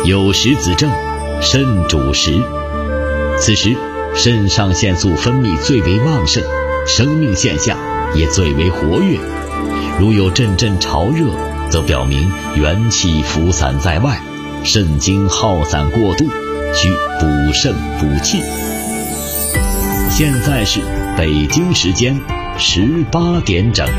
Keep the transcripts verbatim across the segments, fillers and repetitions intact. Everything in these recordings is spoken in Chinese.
有时子正，肾主食。此时肾上腺素分泌最为旺盛，生命现象也最为活跃。如有阵阵潮热，则表明元气浮散在外，肾精耗散过度，需补肾补气。现在是北京时间十八点整。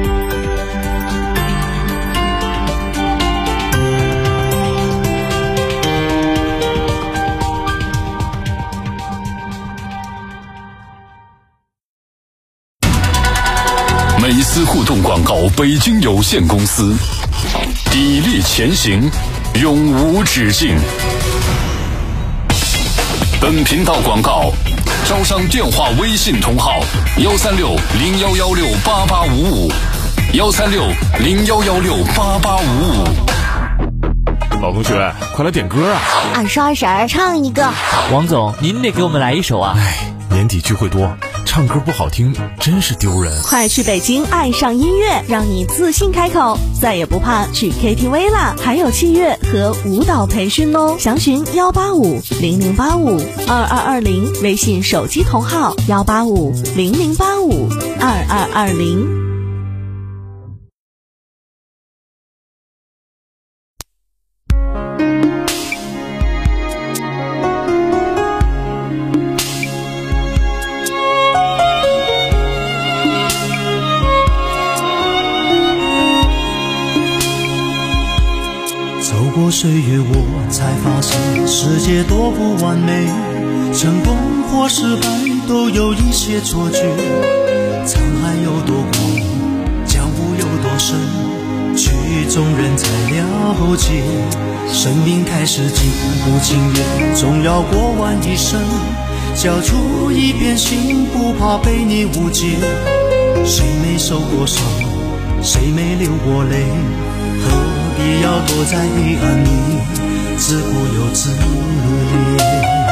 美思互动广告北京有限公司，砥砺前行，永无止境。本频道广告招商电话微信同号幺三六零幺幺六八八五五，幺三六零幺幺六八八五五。 老同学，快来点歌啊！ 二叔二婶唱一个。 王总，您得给我们来一首啊！ 哎，年底聚会多，唱歌不好听真是丢人。 快去北京爱上音乐，让你自信开口，再也不怕去 K T V 啦！还有器乐和舞蹈培训哦，详询幺八五零零八五二二二零，微信手机同号幺八五零零八五二二二零。 过岁月我才发现世界多不完美，成功或失败都有一些错觉，沧海有多广，江湖有多深，曲中人才了解，生命开始经不情愿，总要过完一生，交出一片心，不怕被你误解，谁没受过伤，谁没流过泪，何必要躲在黑暗里自顾又自怜。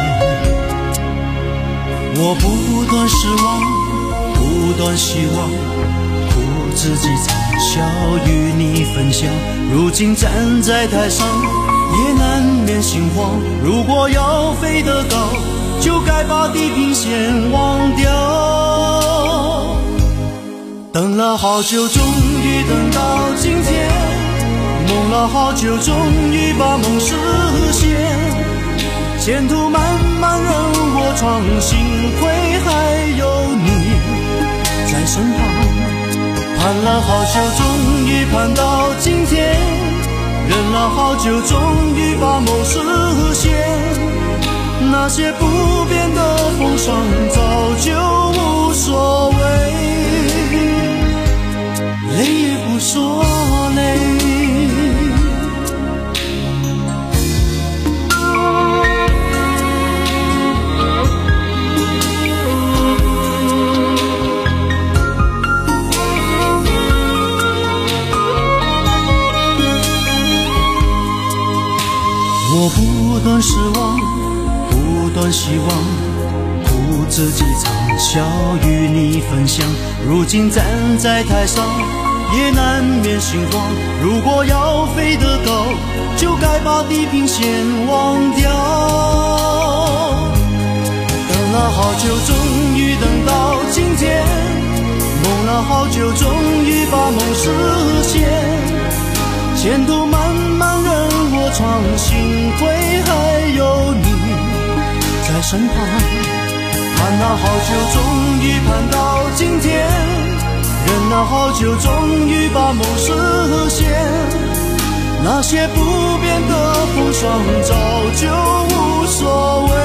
我不断失望，不断希望，苦自己惨笑与你分享，如今站在台上也难免心慌，如果要飞得高，就该把地平线忘掉。等了好久，终于等到今天，梦了好久，终于把梦实现，前途漫漫任我闯，幸亏还有你在身旁，盼了好久，终于盼到今天，忍了好久，终于把梦实现，那些不变的风霜早就无所谓，累也不说累。我不断失望，不断希望，苦自己嘲笑与你分享，如今站在台上也难免心慌，如果要飞得高，就该把地平线忘掉。等了好久，终于等到今天，梦了好久，终于把梦实现，前途漫漫任我闯，幸亏还有你在身旁，盼了好久，终于盼到今天，忍了好久，终于把梦实现，那些不变的风霜早就无所谓，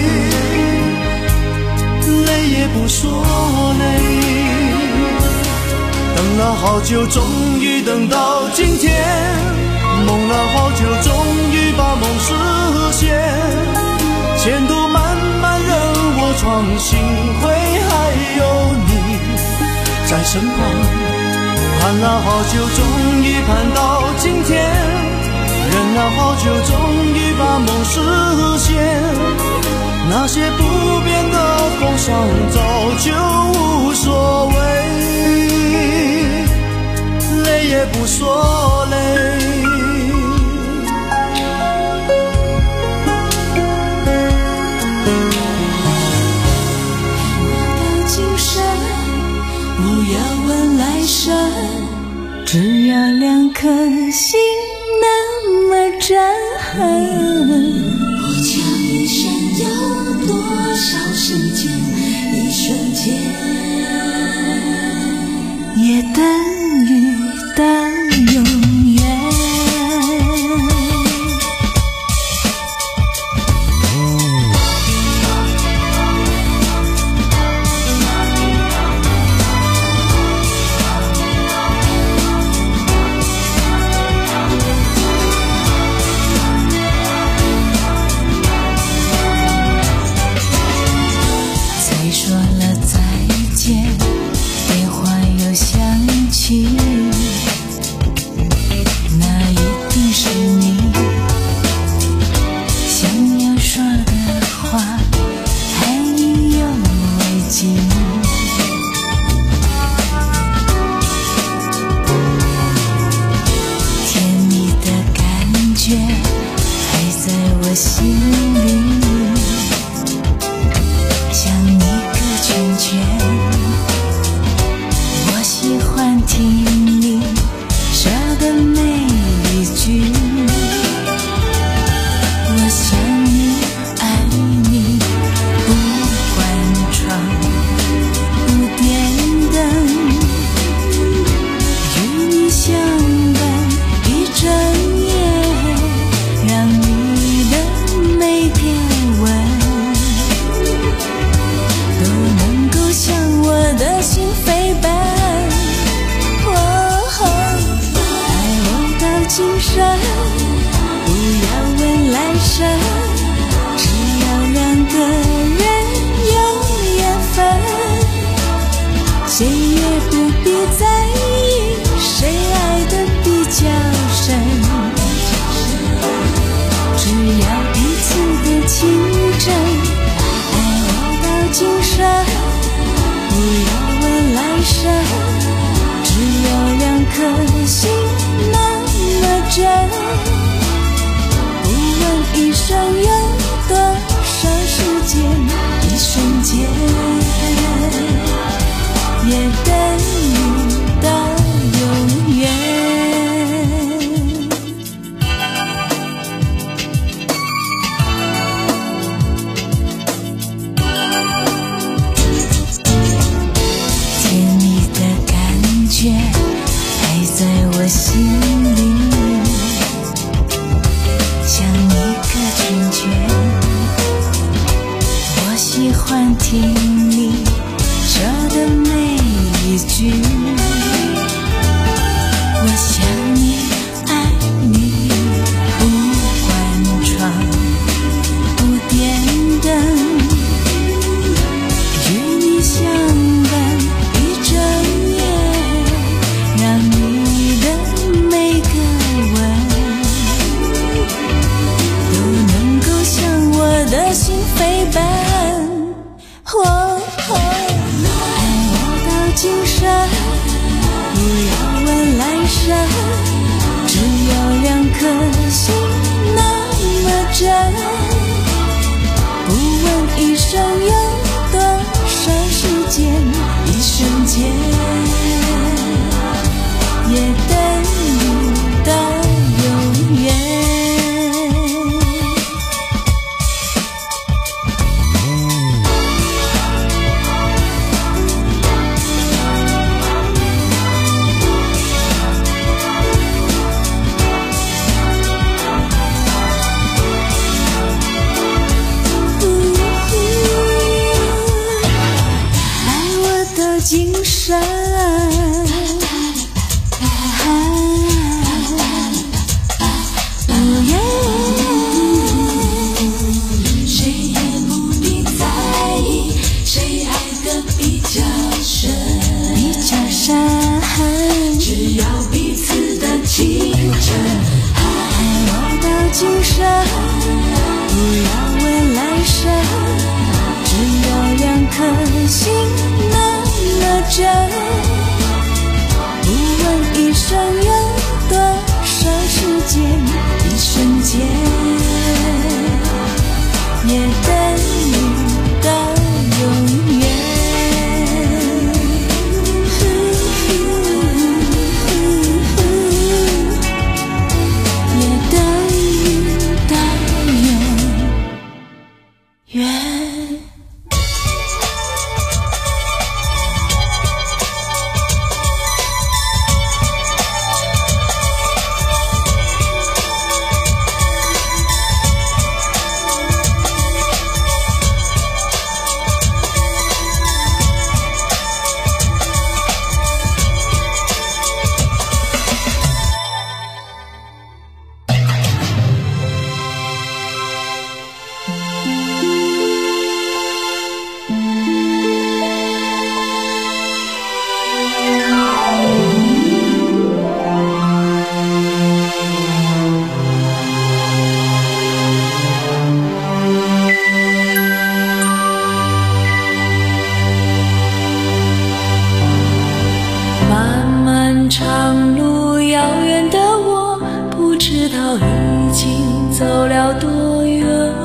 累也不说累。等了好久，终于等到今天，梦了好久，终于把梦实现，前途漫漫任我闯，幸亏还有你在身旁，盼了好久，终于盼到今天，忍了好久，终于把梦实现，那些不变的风霜早就无所谓，累也不说累。 心那么真。 我瞧一生有多少时间，一瞬间也等于等永远。 那一定是你想要说的话，还意犹未尽。甜蜜的感觉还在我心里，像一个圈圈。我喜欢听你说的每一句，我想你爱你，不关窗不点灯，与你相伴一整夜，让你的每个吻都能够像我的心飞奔。今生不要问来生，只要两个人有缘分，谁也不必在意谁爱的比较深，只要彼此的情真，爱我到今生，不要问来生，只有两颗心不问一生有多少时间，一瞬间也等于到永远。甜蜜的感觉还在我心里，我喜欢听你说的每一句，我想你爱你，不关窗不点灯，与你相伴一整夜，让你的每个吻我的心飞奔，哦哦，爱我到今生，不要问来生，只有两颗心那么真，不问一生有多少时间，一瞬间也等于到永远。今生，谁也不必在意谁爱的比较深，比较深，只要彼此的情真。爱我到今生，不要问来生，只有两颗心那么真，不问一生有多少时间，一瞬间也等于到永远。 走了多远，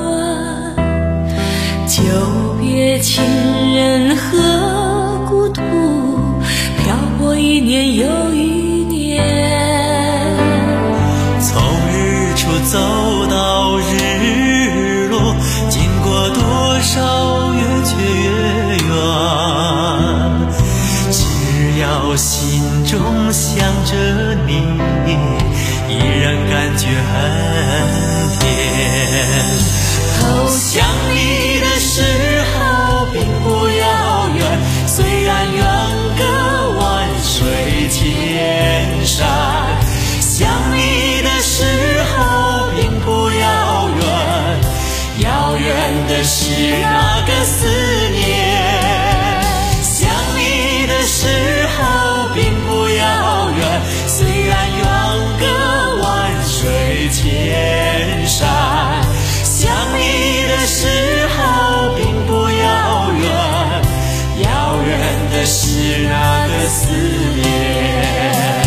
久别情人何故土，漂泊一年又一年， 从日出走到日落，经过多少月缺月圆，只要心中想着你，依然感觉很甜。哦，想你的时候并不遥远，虽然远隔万水千山。想你的时候并不遥远，遥远的是那个思念。想你的时候并不遥远，虽然远隔万水千山。想你的时候并不遥远，遥远的是那个思念。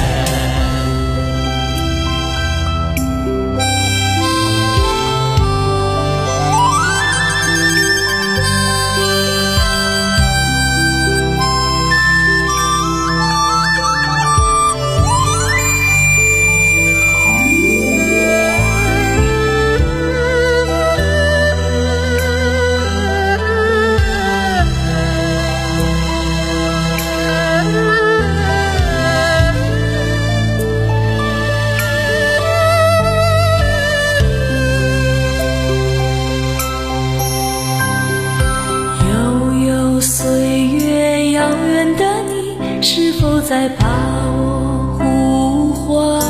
在把我呼唤，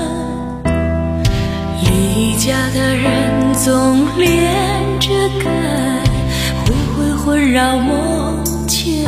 离家的人总连着根，昏昏昏绕梦前，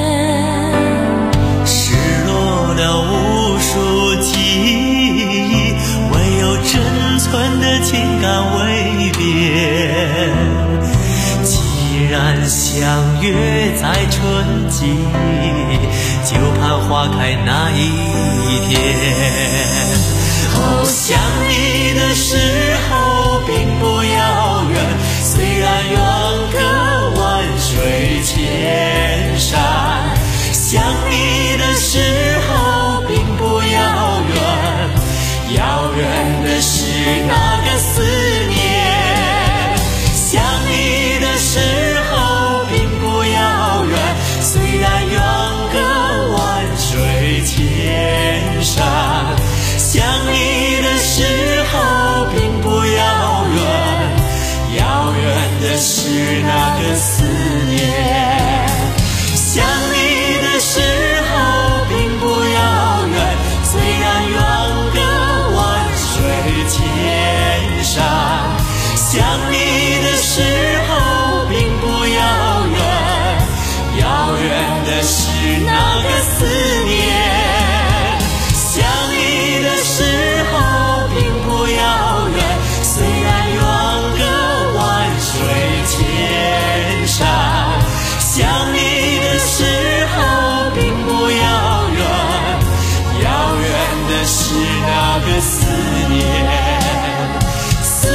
失落了无数记忆，唯有珍存的情感未变。既然相约在春季，就盼花开那一天。哦，想你的时候并不遥远，虽然远隔万水千山。想你的时候并不遥远，遥远的是那个思念。想你的时候并不遥远，虽然远隔万水千山。想你的时候并不遥远，遥远的是那个思念。想你的时候并不遥远，虽然远隔万水千山。想你的时候并不遥远，遥远的是那个思念。想你的时候并不遥远，虽然远隔万水千山。想你的时候并不遥远，遥远的是那个思念。思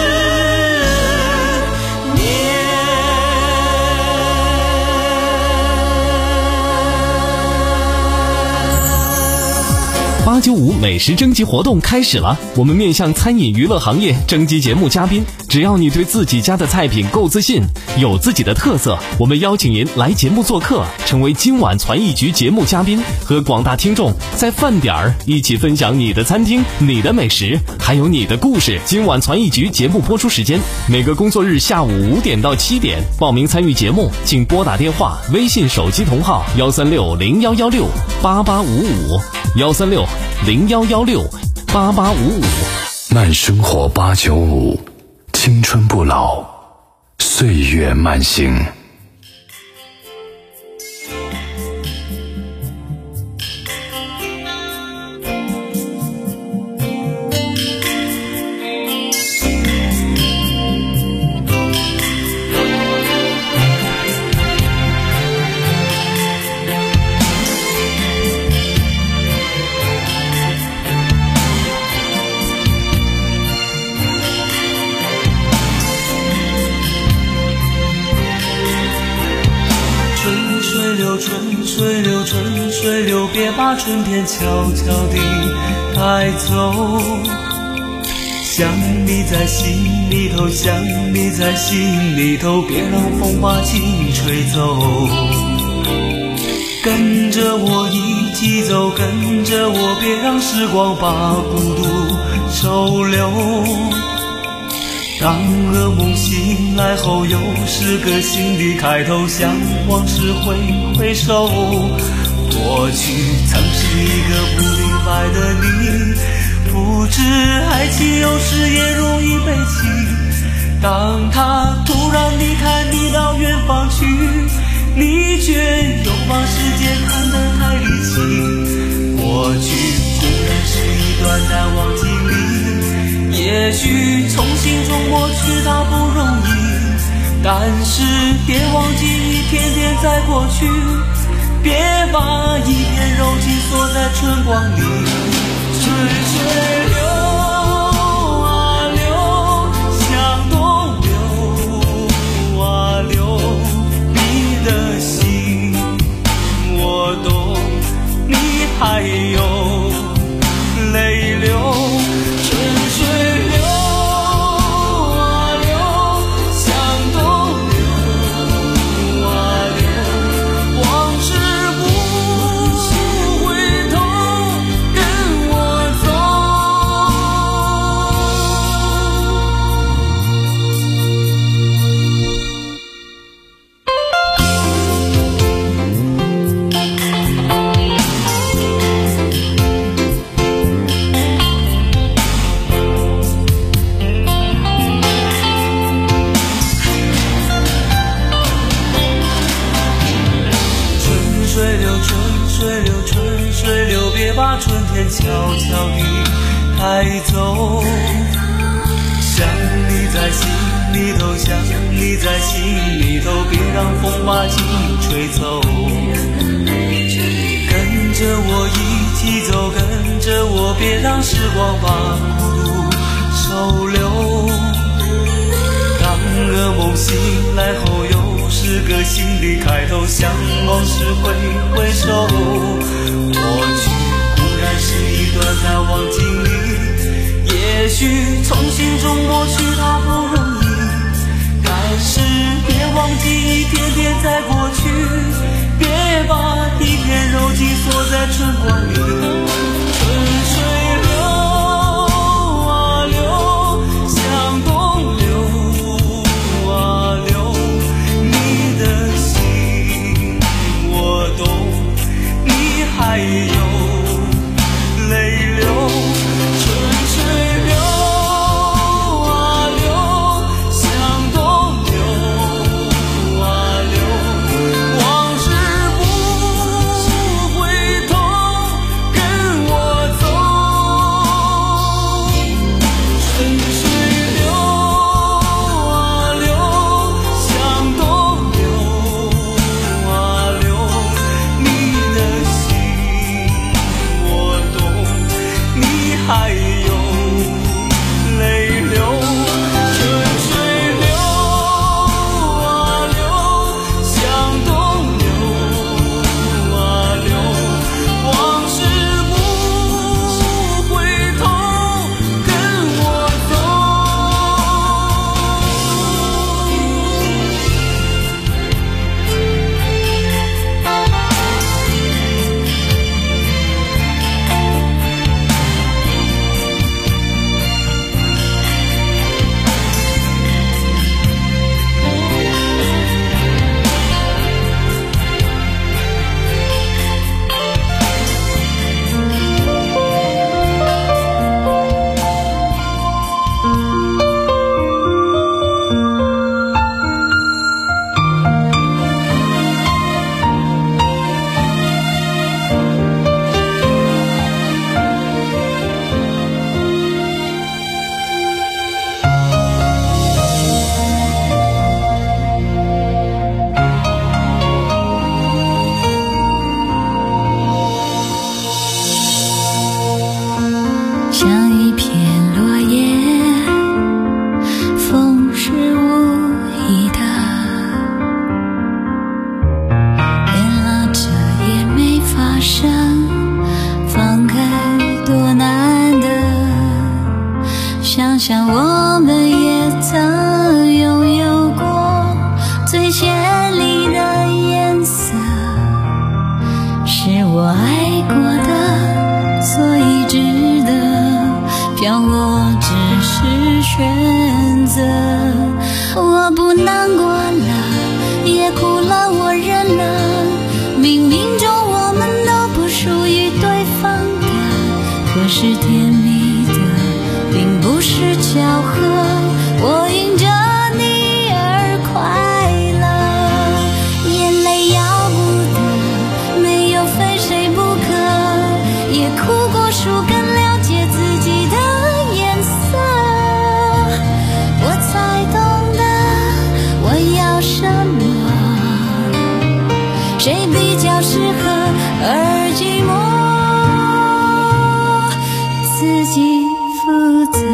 八九五美食征集活动开始了，我们面向餐饮娱乐行业征集节目嘉宾，只要你对自己家的菜品够自信，有自己的特色，我们邀请您来节目做客，成为今晚传艺局节目嘉宾，和广大听众在饭点儿一起分享你的餐厅、你的美食，还有你的故事。今晚传艺局节目播出时间每个工作日下午五点到七点，报名参与节目请拨打电话、微信手机同号幺三六零幺幺六八八五五幺三六零幺幺六八八五五。 慢生活八九五，青春不老，岁月慢行。 春水流，别把春天悄悄地带走。想你在心里头，想你在心里头，别让风把情吹走。跟着我一起走，跟着我，别让时光把孤独收留。当噩梦醒来后，又是个新的开头，向往事挥挥手。过去曾是一个不明白的你，不知爱情有时也容易被气。当他突然离开你到远方去，你却又把世界看得太离奇。过去固然是一段难忘经历，也许从心中抹去它不容易，但是别忘记一天天在过去，别把一片柔情锁在春光里。春水流啊流，向东流啊流，你的心我懂，你还有泪流。春水流啊流，向东流啊流，往事不回头，跟我走。春水流，春水流，春水流，别把春天悄悄地带走。想你在心里头，想你在心里头，别让风把情吹走。跟着我一起走，跟着我，别让时光把孤独收留。当噩梦醒来后，又是个新的开头，向往事挥挥手。过去固然是一段难忘经历，也许从心中抹去它不容易，但是别忘记一天天在过去，别把一片柔情锁在春光里。春水流啊流，向东流啊流，你的心我懂，你还有泪流。春水流啊流，向东流啊流，往事不回头，跟鞋里的颜色是我爱过的，所以值得飘落只是选择。我不难过了，也哭了，我忍了，冥冥中我们都不属于对方的，可是甜蜜的并不是巧合，我因着你而快乐。眼泪要不得，没有非谁不可，也哭过树更了解自己的颜色，我才懂得我要什么，谁比较适合而寂寞自己负责。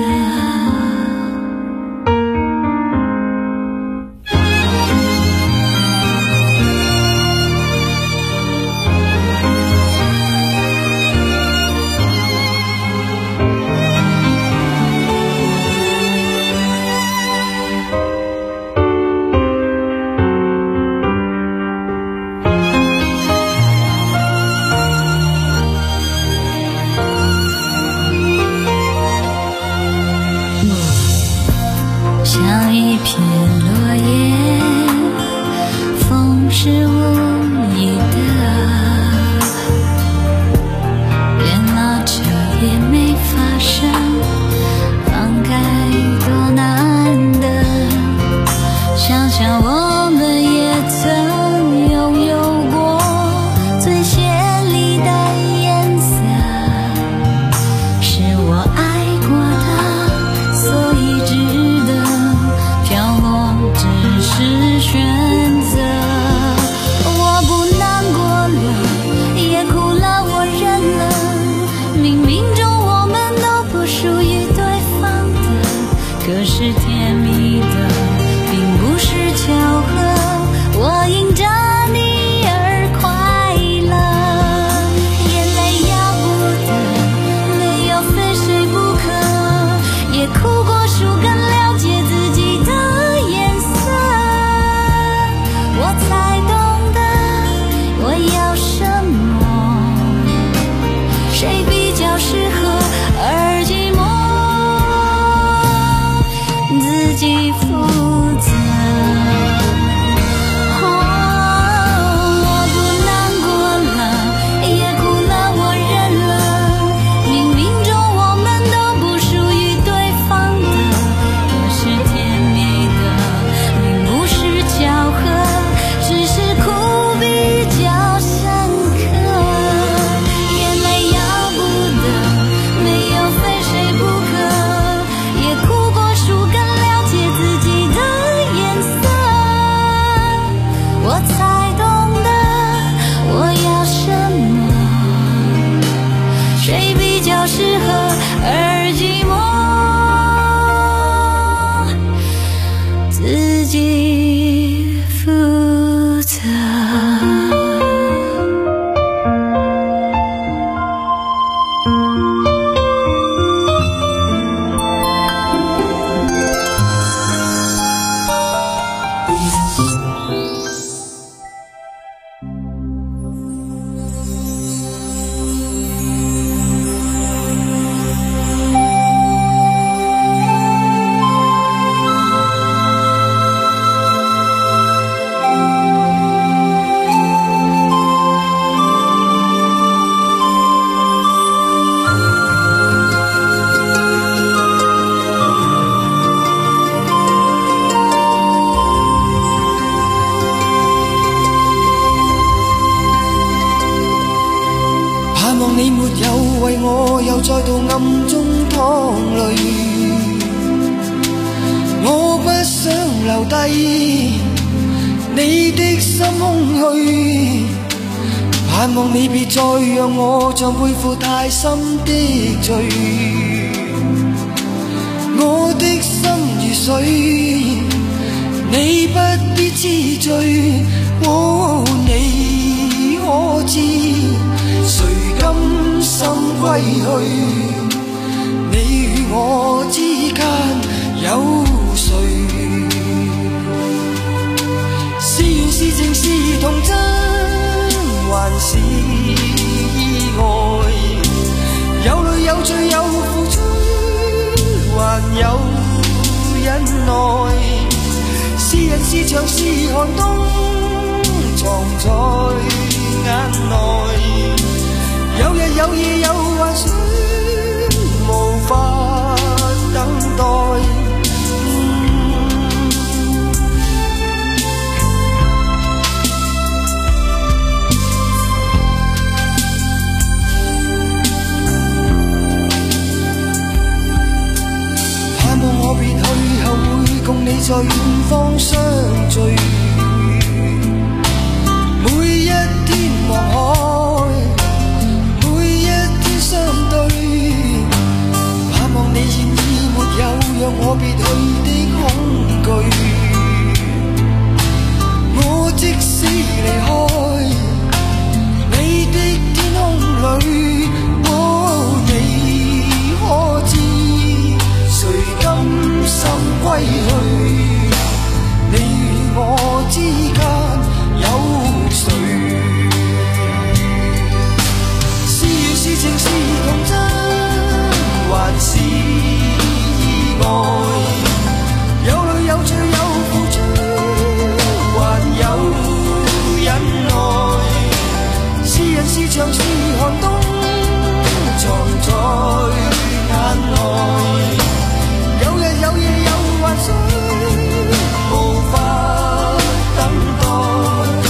像一片落叶，风是无意的，别闹着也没发生，放开多难得。想想我们也曾拥有过最绚丽的颜色，是我爱过的，所以值得飘落只是选择。我不难过了，也哭了，我忍了，冥冥中我们都不属于对方的，可是甜蜜的并不是巧合，我因着你而快乐。眼泪要不得，没有非谁不可，也哭过树更了解自己的颜色，我才懂得我要什么，谁比较适合而寂寞自己负责。我不难过了，也哭了，我忍了，冥冥中我们都不属于对方的，可是甜蜜的并不是巧合，只是苦比较深刻。眼泪要不得，没有非谁不可，也哭过树更了解自己的颜色，我才懂得我要什么，谁比较适合而寂寞自己负责。 盼望你沒有為我又再度暗中淌淚，我不想留低你的心空虛，盼望你別再讓我像背負太深的罪，我的心如水，你不必知罪，哦，你可知誰甘心歸去？你與我之間有誰？ 是情是童真，還是意外？有淚有罪有付出，還有忍耐。是人是牆是寒冬，藏在眼內。有日有夜有幻想，無法等待。我別去後會共你在遠方相聚，每一天望海，每一天相對，盼望你現已沒有讓我別去的恐懼。我即使離開你的天空裏，哦，你可知誰甘心歸去？你與我之間有誰？是緣是情是童真，還是意外？有淚有罪有付出，還有忍耐。是人是牆是寒冬，藏在眼內。有日有夜有幻想，無法等待。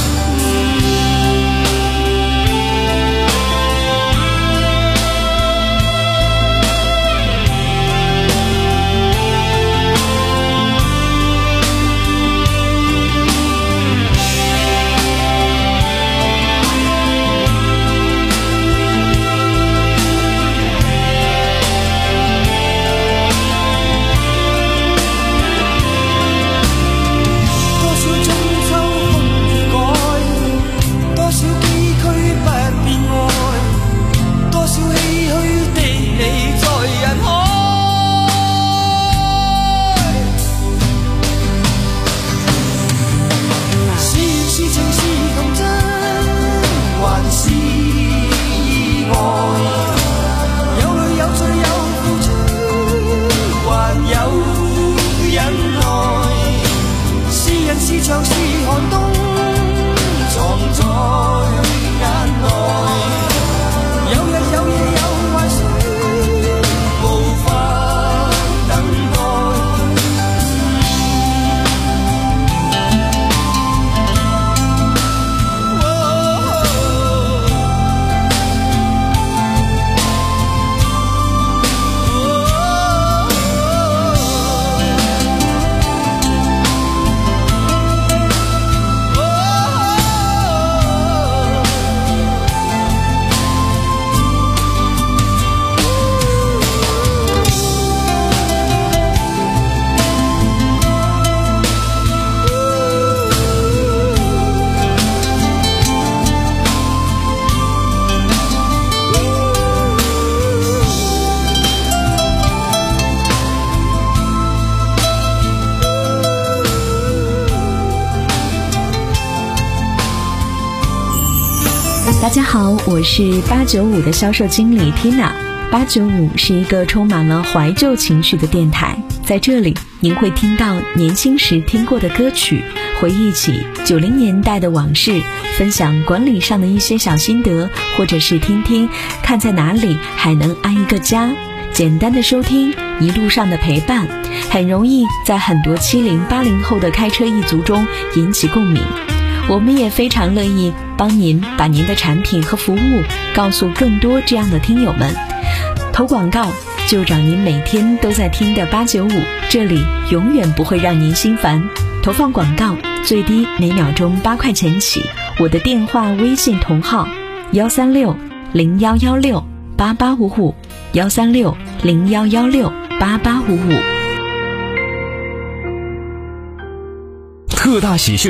大家好，我是八九五的销售经理 Tina。八九五是一个充满了怀旧情绪的电台，在这里您会听到年轻时听过的歌曲，回忆起九零年代的往事，分享管理上的一些小心得，或者是听听看在哪里还能安一个家。简单的收听，一路上的陪伴，很容易在很多七零八零后的开车一族中引起共鸣。我们也非常乐意帮您把您的产品和服务告诉更多这样的听友们。投广告就找您每天都在听的八九五，这里永远不会让您心烦。投放广告最低每秒钟八块钱起，我的电话微信同号幺三六零幺幺六八八五五，幺三六零幺幺六八八五五。 特大喜讯！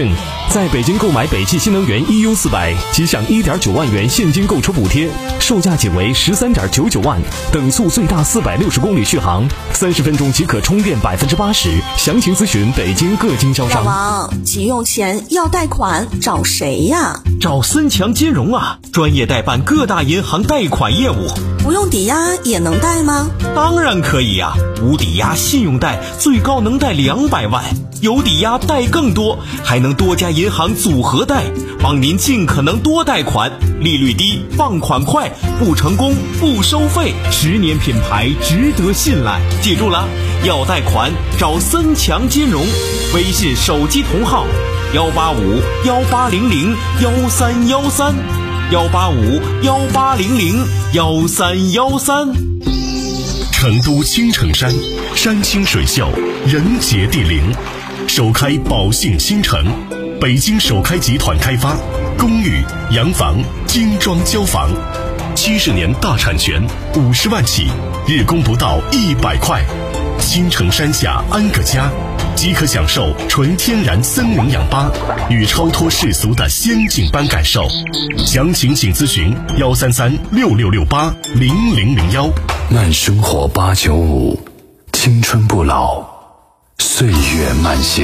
在北京购买北汽新能源 E U 四百，即享 一点九万元现金购车补贴，售价仅为十三点九九万，等速最大四百六十公里续航，三十分钟即可充电百分之八十。详情咨询北京各经销商。 老王，急用钱要贷款找谁呀？ 找森强金融啊，专业代办各大银行贷款业务。 不用抵押也能贷吗？ 当然可以呀、啊，无抵押信用贷最高能贷两百万，有抵押贷更多，还能多家银行组合贷，帮您尽可能多贷款，利率低，放款快，不成功不收费，十年品牌值得信赖。记住了，要贷款找森强金融，微信手机同号幺八五幺八零零幺三幺三。幺八五幺八零零幺三幺三。 成都青城山，山清水秀，人杰地灵，首开宝兴新城，北京首开集团开发，公寓、洋房、精装交房，七十年大产权，五十万起，日供不到一百块。青城山下安个家，即可享受纯天然森林氧吧与超脱世俗的仙境般感受。详情请咨询幺三三六六六八零零零幺。 慢生活八九五，青春不老，岁月慢行。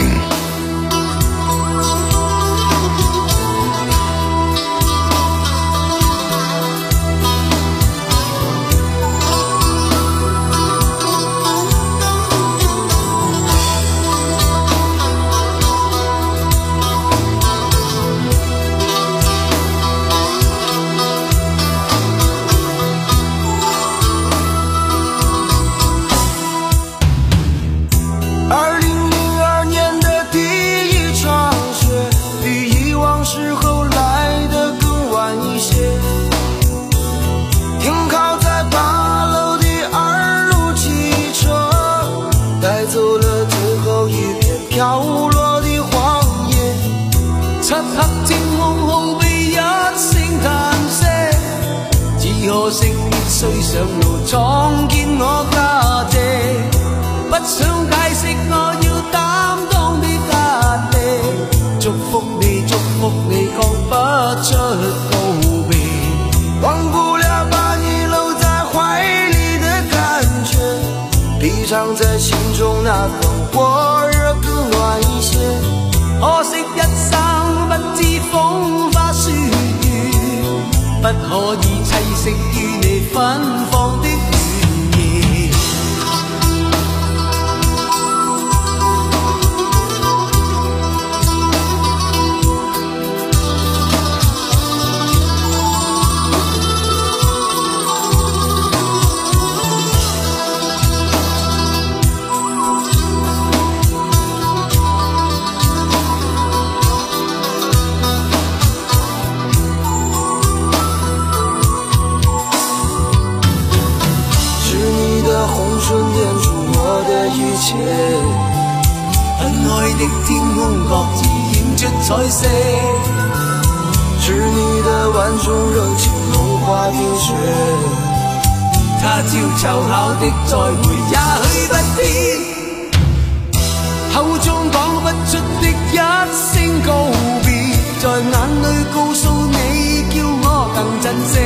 飘落的荒野，漆黑正空空被一聲嘆息，只可惜必須上路創建我家姐，不想解釋我要擔當的壓力，祝福你祝福你講不出告別，忘不了把你搂在懷裡的感覺，披藏在心中那份火熱更暖一些，可惜一生不知風花雪月，不可以棲息於你芬芳的原野。分開的天空各自映出彩色，是你的萬種熱情融化冰雪，他悄悄巧的再會也許不變，口中講不出的一聲告別，在眼裏告訴你叫我更珍惜，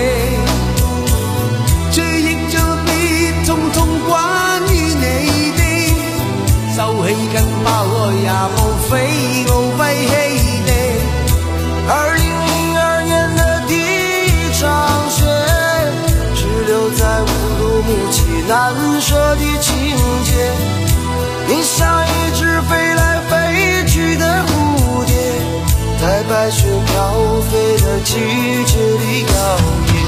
追憶着別通通關於你的收起跟拋開也無非無廢棄的。二零零二年的第一場雪，只留在烏魯木齊難捨的情節，你像一隻飛來飛去的蝴蝶，在白雪飄飛的季節裡搖曳。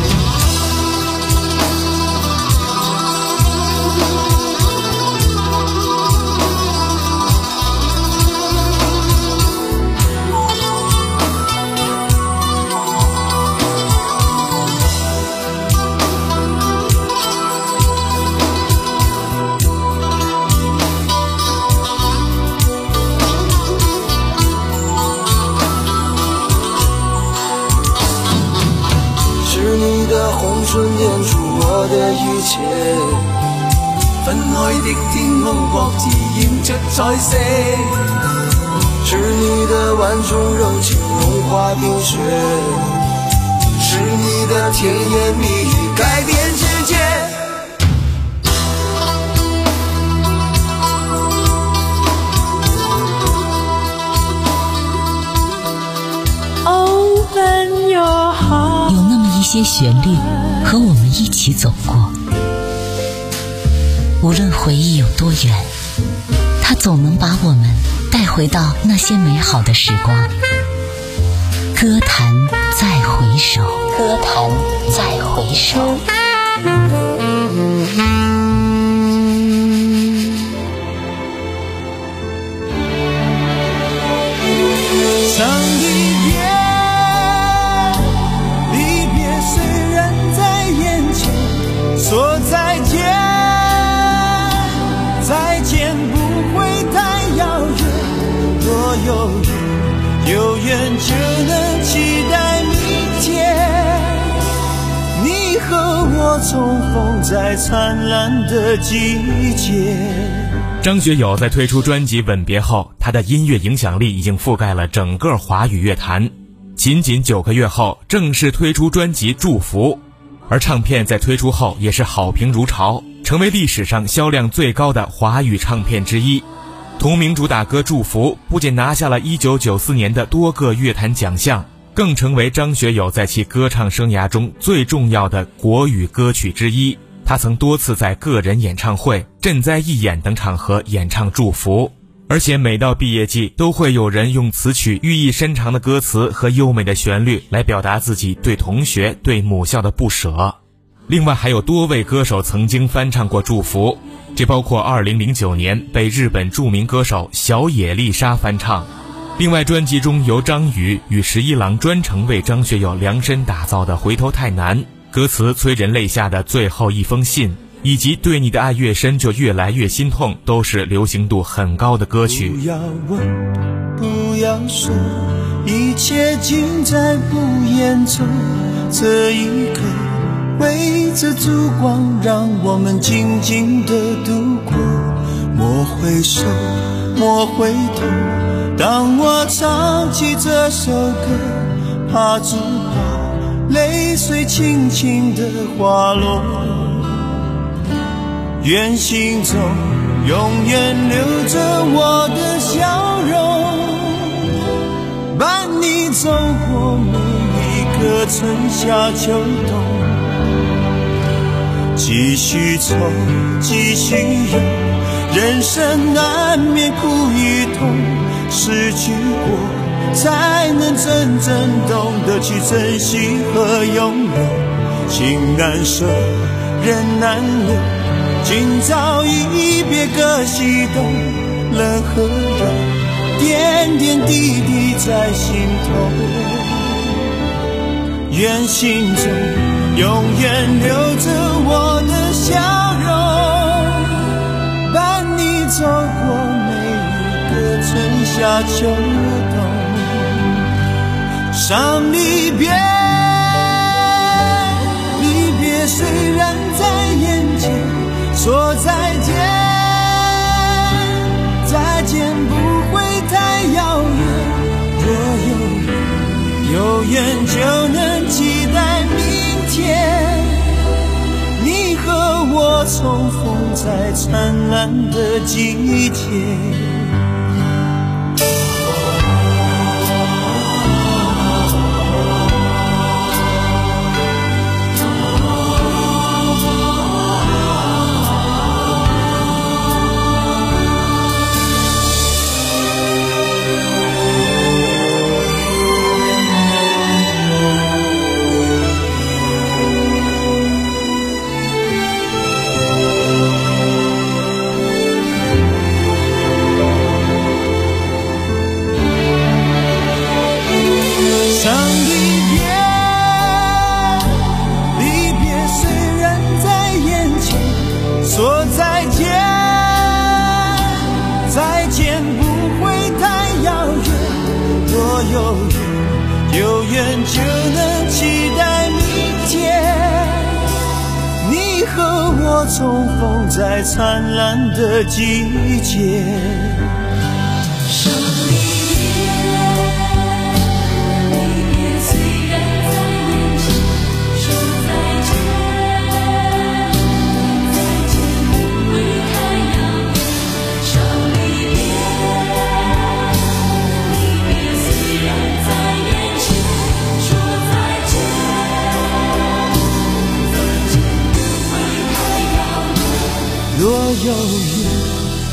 紅唇點出我的一切，分開的天空各自映出彩色，是是你的万种柔情融化冰雪，是你的甜言蜜语改变世界。 有那么一些旋律和我们一起走过，无论回忆有多远，它总能把我们带回到那些美好的时光。歌坛再回首，歌坛再回首。 上一遍离别虽然在眼前，说再见，再见不会太遥远，若有缘有缘就能期待明天，你和我重逢在灿烂的季节。 张学友在推出专辑《吻别》后，他的音乐影响力已经覆盖了整个华语乐坛。仅仅九个月后，正式推出专辑《祝福》，而唱片在推出后也是好评如潮，成为历史上销量最高的华语唱片之一。同名主打歌《祝福》不仅拿下了一九九四年的多个乐坛奖项，更成为张学友在其歌唱生涯中最重要的国语歌曲之一。他曾多次在个人演唱会、赈灾义演等场合演唱《祝福》，而且每到毕业季都会有人用词曲寓意深长的歌词和优美的旋律来表达自己对同学、对母校的不舍。另外还有多位歌手曾经翻唱过《祝福》，这包括二零零九年被日本著名歌手小野丽莎翻唱。另外专辑中由张宇与十一郎专程为张学友量身打造的《回头太难》，歌词催人泪下的最后一封信，以及对你的爱越深就越来越心痛，都是流行度很高的歌曲。 不要问，不要说，一切尽在不言中。这一刻围着烛光，让我们静静地度过。莫回首，莫回头，当我唱起这首歌，怕只怕泪水轻轻地滑落，愿心中永远留着我的笑容，伴你走过每一个春夏秋冬，继续走，继续游，人生难免苦与痛，失去过才能真正懂得去珍惜和拥有，情难舍，人难留，今朝一别各西东，冷和热，点点滴滴在心头，愿心中永远留着我的笑容，伴你走过每一个春夏秋冬。伤离别，离别虽然在眼前，说再见，再见不会太遥远，若有缘有缘就能期待明天，你和我重逢在灿烂的季节。说再见，再见不会太遥远，若有缘有缘就能期待明天，你和我重逢在灿烂的季节。 伤离别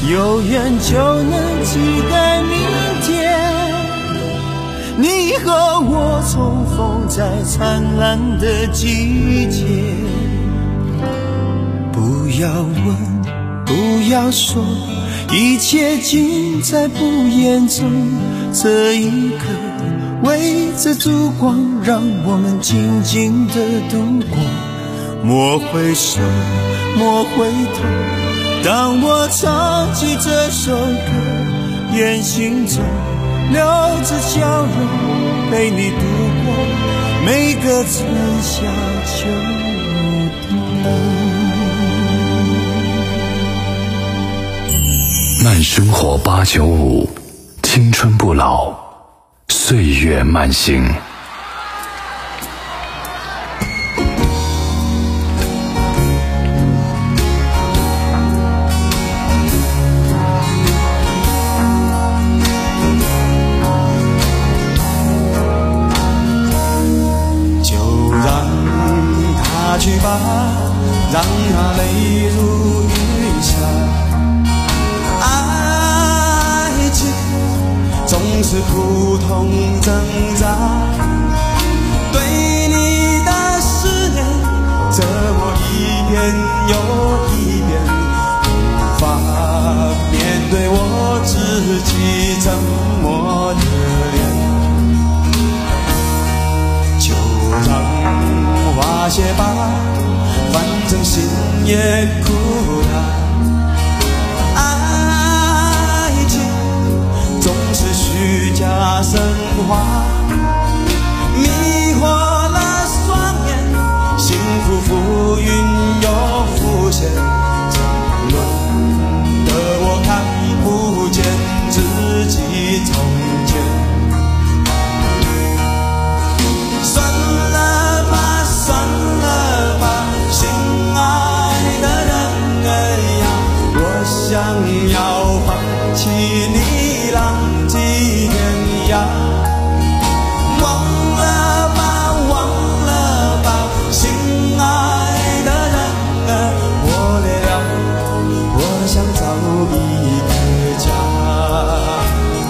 有缘就能期待明天。你和我重逢在灿烂的季节，不要问，不要说，一切尽在不言中。这一刻围着烛光，让我们静静地度过。莫回首，莫回头，当我唱起这首歌，眼睛中留着笑容，陪你度过每个春夏秋冬。 慢生活八九五，青春不老，岁月慢行。 去吧，让它泪如雨下。爱情总是苦痛挣扎，对你的思念，折磨一遍又一遍，无法面对我自己沉默的脸，就让花谢吧，反正心也枯淡。爱情总是虚假神话，迷惑了双眼，幸福浮云又浮现，沉沦的我看不见自己从前。算了吧，算了吧，心爱的人儿呀，我想要放弃你，浪迹天涯。忘了吧，忘了吧，心爱的人儿，我累了，我想找一个家。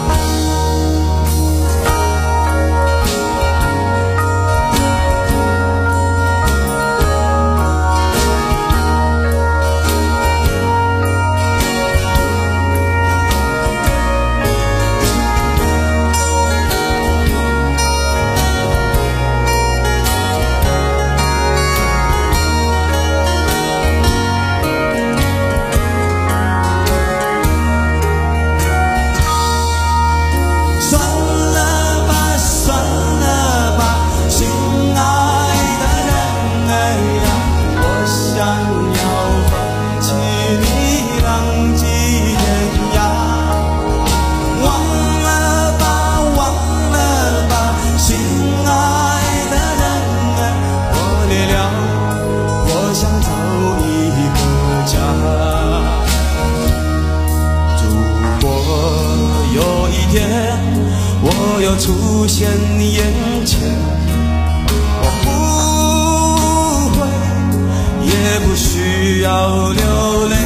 我又出现眼前，我不会，也不需要流泪，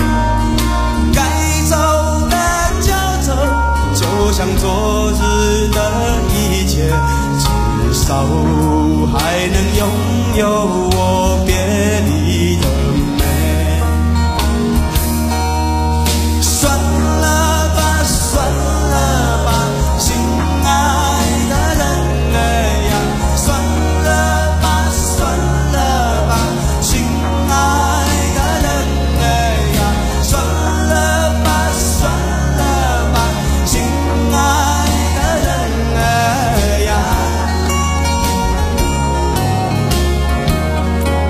该走的就走，就像昨日的一切，至少还能拥有我别离的美。算了吧，算了吧，心爱的人儿呀，算了吧，算了吧，心爱的人儿呀，算了吧，算了吧，心爱的人儿呀。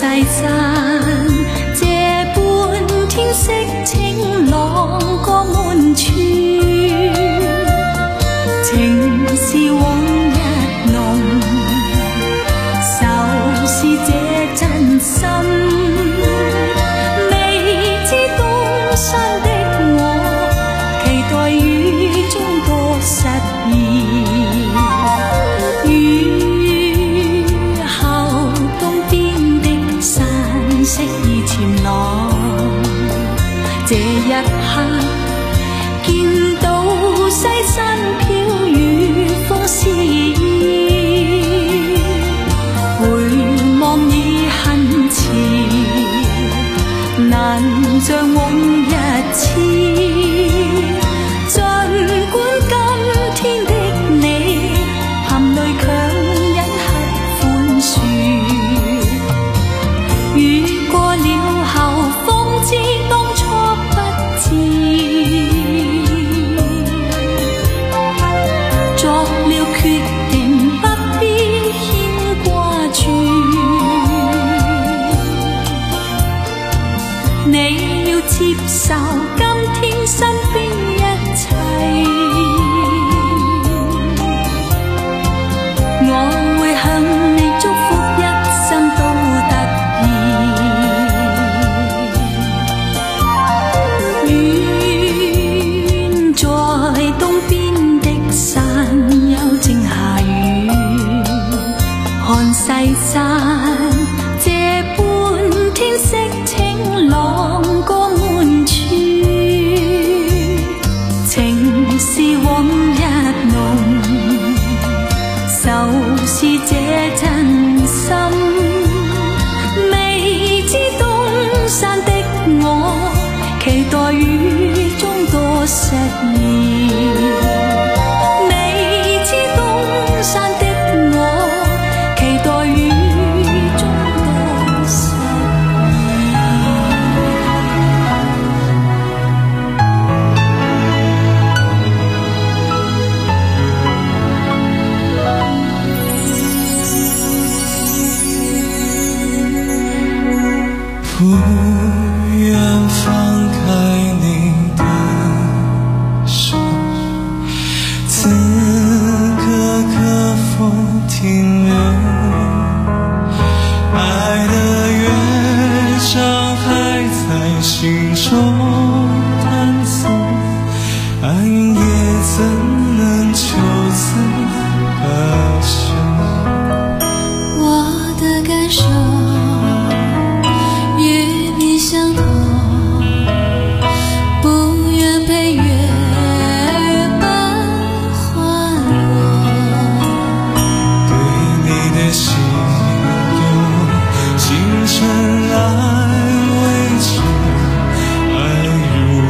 世間，這般天色晴朗過滿處，情是往日濃，愁是這真心。未知東山的我，期待雨中多實現。前浪，這一刻見到西山飄雨風絲意，回望已恨遲，難像往日似。儘管今天的你含淚強忍刻寬恕，雨過了後方知當初不智，作了決定不必牽掛住，你要接受今天身邊一切，我會向你祝福一生都得世山，這般天色晴朗過滿處，情是往日濃，愁是這真心。未知東山的我，期待雨中多實現。未知東山的不愿放开你的手，此刻可否停留？爱的乐章还在心中弹奏，暗夜怎能就此罢休？ 我的感受相同，不愿被月半环落， 对你的心有清晨安慰着，爱如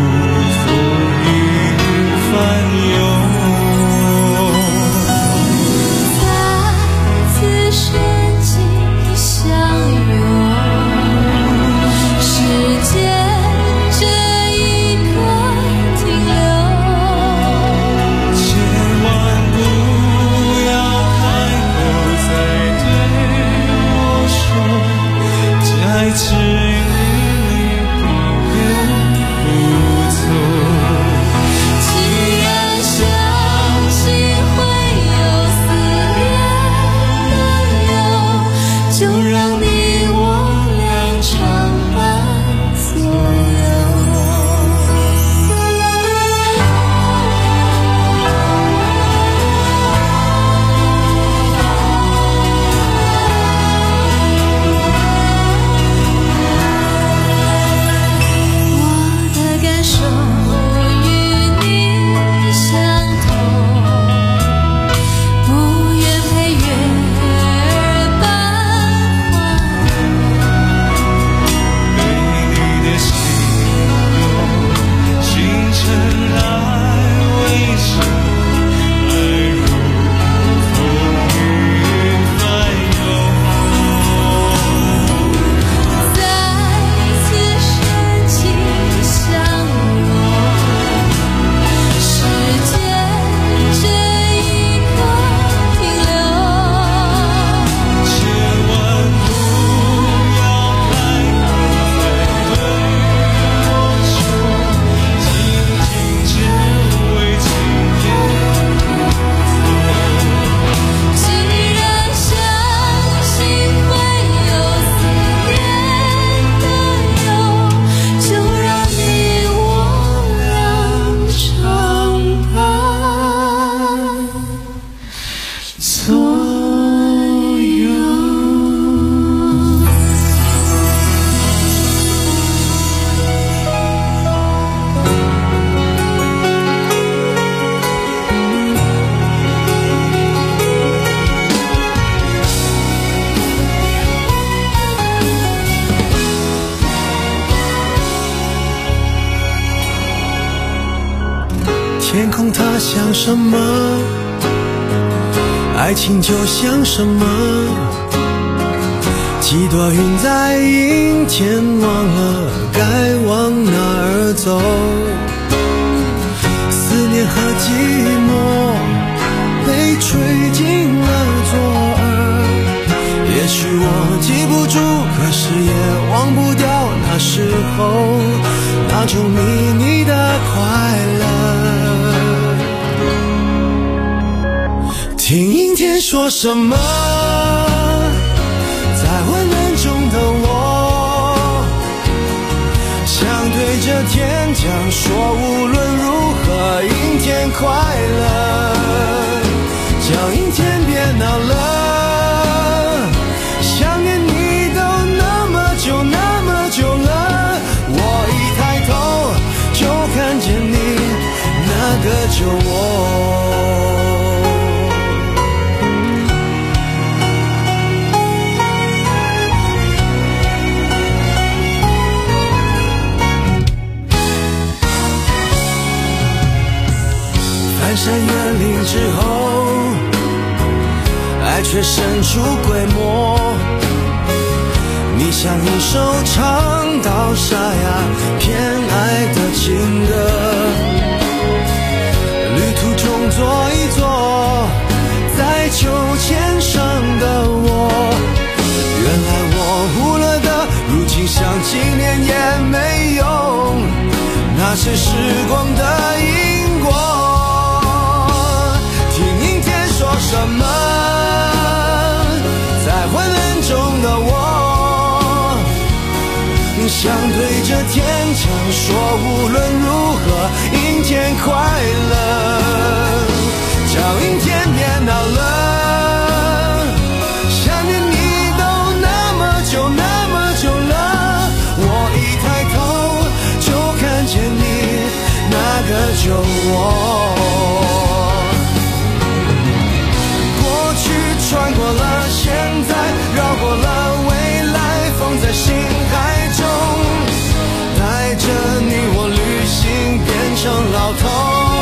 天空它像什么？爱情就像什么？几朵云在阴天，忘了该往哪儿走。思念和寂寞被吹进了左耳，也许我记不住，可是也忘不掉那时候那种迷你的快乐。听阴天说什么，在混乱中的我，想对着天讲说，无论如何阴天快乐，叫阴天别闹了，想念你都那么久那么久了，我一抬头就看见你那个旧我。翻山越岭之后，爱却神出鬼没，你像一首唱到沙哑偏爱的情歌，旅途中坐一坐在秋千上的我，原来我忽略的如今想纪念也没用，那是时光的因果。说什么，在混乱中的我，想对着天讲说，无论如何阴天快乐，叫阴天别闹了，想念你都那么久那么久了，我一抬头就看见你那个旧我。穿过了现在，绕过了未来，放在心海中，带着你我旅行变成老头。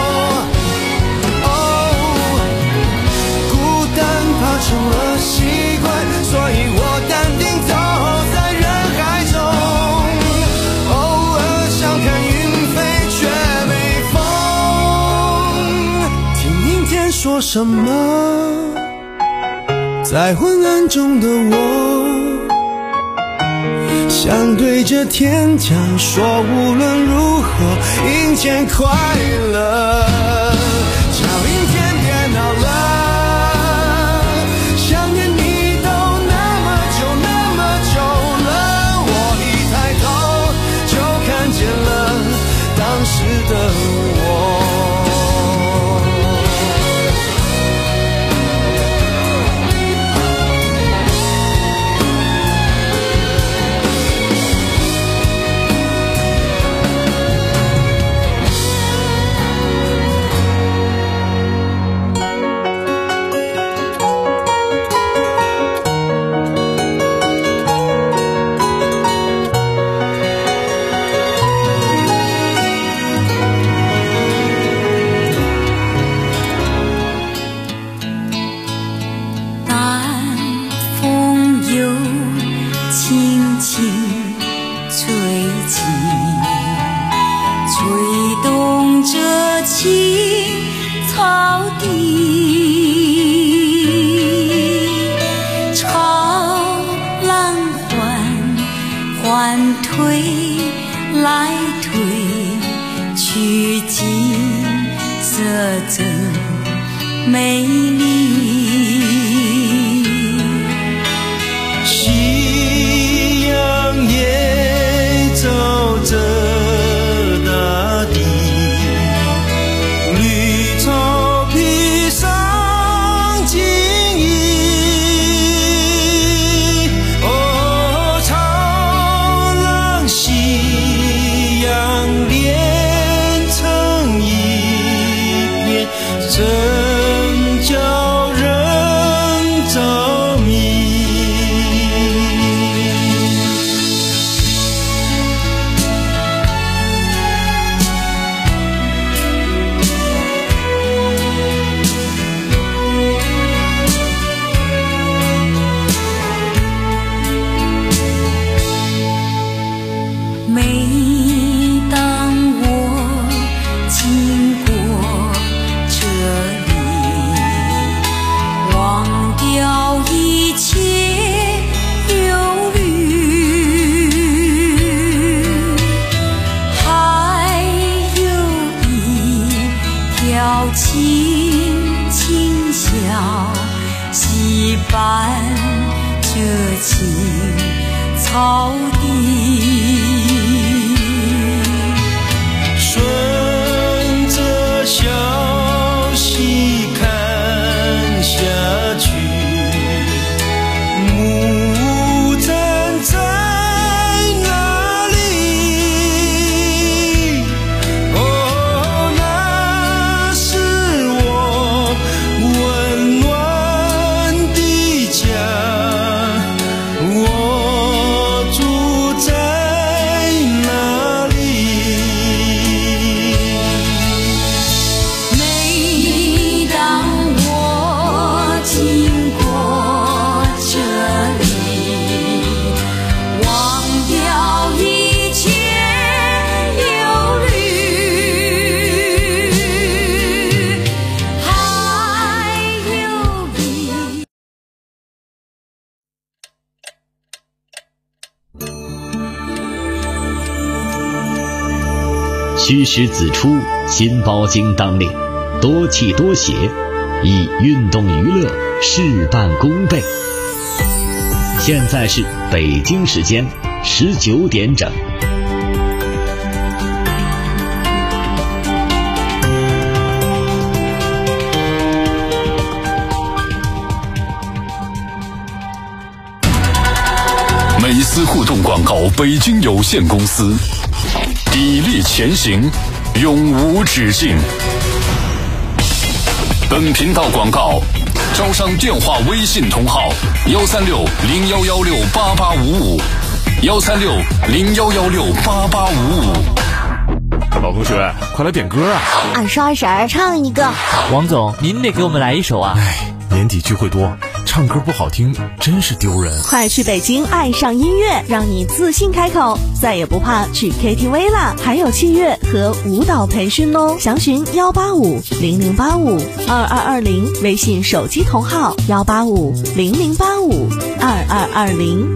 哦，孤单怕成了习惯，所以我淡定走在人海中，偶尔想看云飞却没风。听阴天说什么，在昏暗中的我，想对着天讲说，无论如何阴天快乐，叫阴天别闹了，想念你都那么久那么久了，我一抬头就看见了当时的我。 美丽， 夕阳也照着大地，绿草披上金衣。哦，潮浪夕阳连成一片，真叫人着迷。 轻轻笑，戏伴这青草地。 顺着小溪看下去，木站在哪里？哦，那是我温暖的家，我住在哪里？ 每当我经过这里，忘掉一切忧虑，还有一虚实子出，心包经当令，多气多血，以运动娱乐事半功倍。现在是北京时间十九点整。 美思互动广告北京有限公司，砥砺前行，永无止境。本频道广告招商电话微信同号幺三六零幺幺六八八五五幺三六零幺幺六八八五五。 老同学，快来点歌啊！ 俺说二婶唱一个。 王总，您得给我们来一首啊！ 哎，年底聚会多，唱歌不好听真是丢人。 快去北京爱上音乐，让你自信开口，再也不怕去 K T V 啦！还有器乐和舞蹈培训哦，详询幺八五零零八五二二二零，微信手机同号幺八五零零八五二二二零。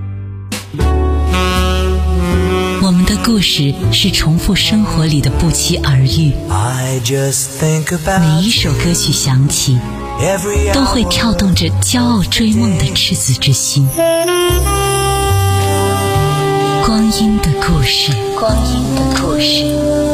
我们的故事是重复生活里的不期而遇，每一首歌曲响起都会跳动着骄傲追梦的赤子之心。光阴的故事，光阴的故事。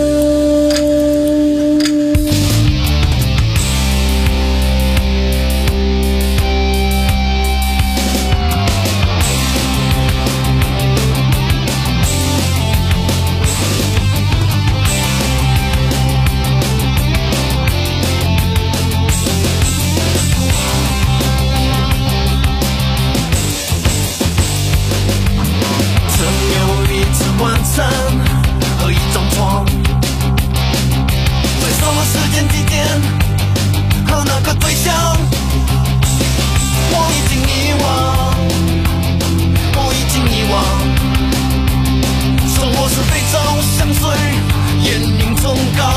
和一张床，最少了时间地点和那个对象，我已经遗忘，我已经遗忘，生活是非常相随，烟瘾中高，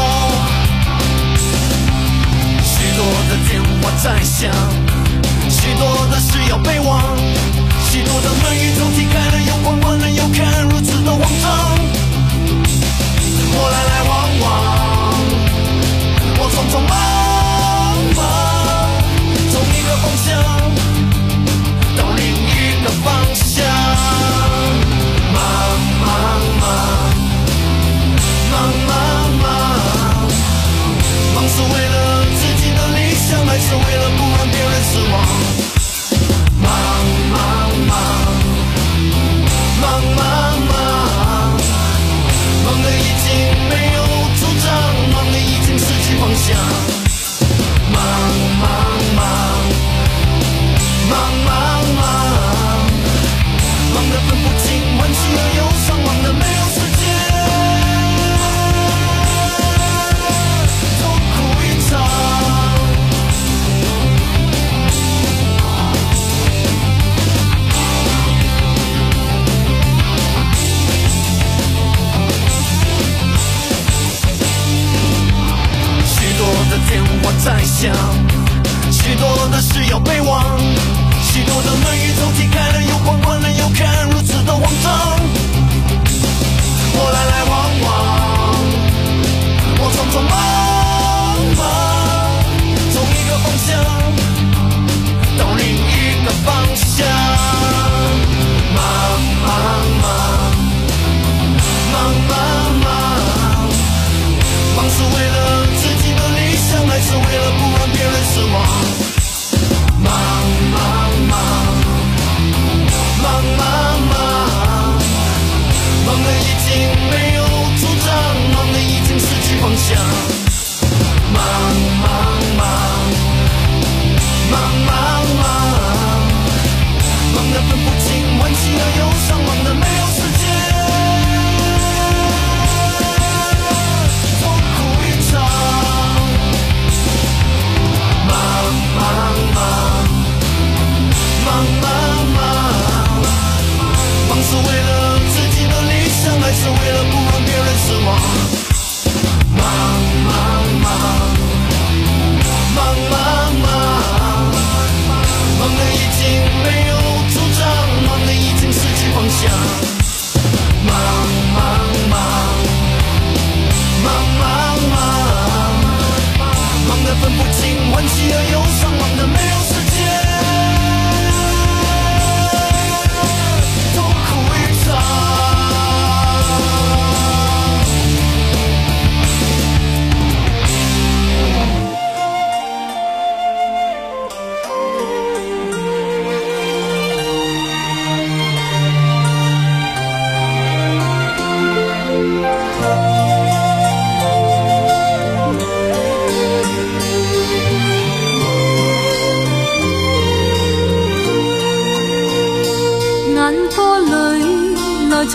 许多的电话在响，许多的事要备忘，许多的门与抽屉开了又关，关了又看，如此的慌张。我来来往往，我匆匆忙忙，从一个方向到另一个方向，忙忙忙，忙忙忙，忙是为了自己的理想，还是为了不让别人失望？忙忙忙，忙忙忙，忙得已经没有主张，忙得已经失去方向。忙忙忙，忙忙忙，忙得分不清欢喜和忧伤，忙得没有时间痛哭一场。电话在响，许多的事要备忘，许多的门与抽屉开了又关，关了又看，如此的慌张。我来来往往，我匆匆忙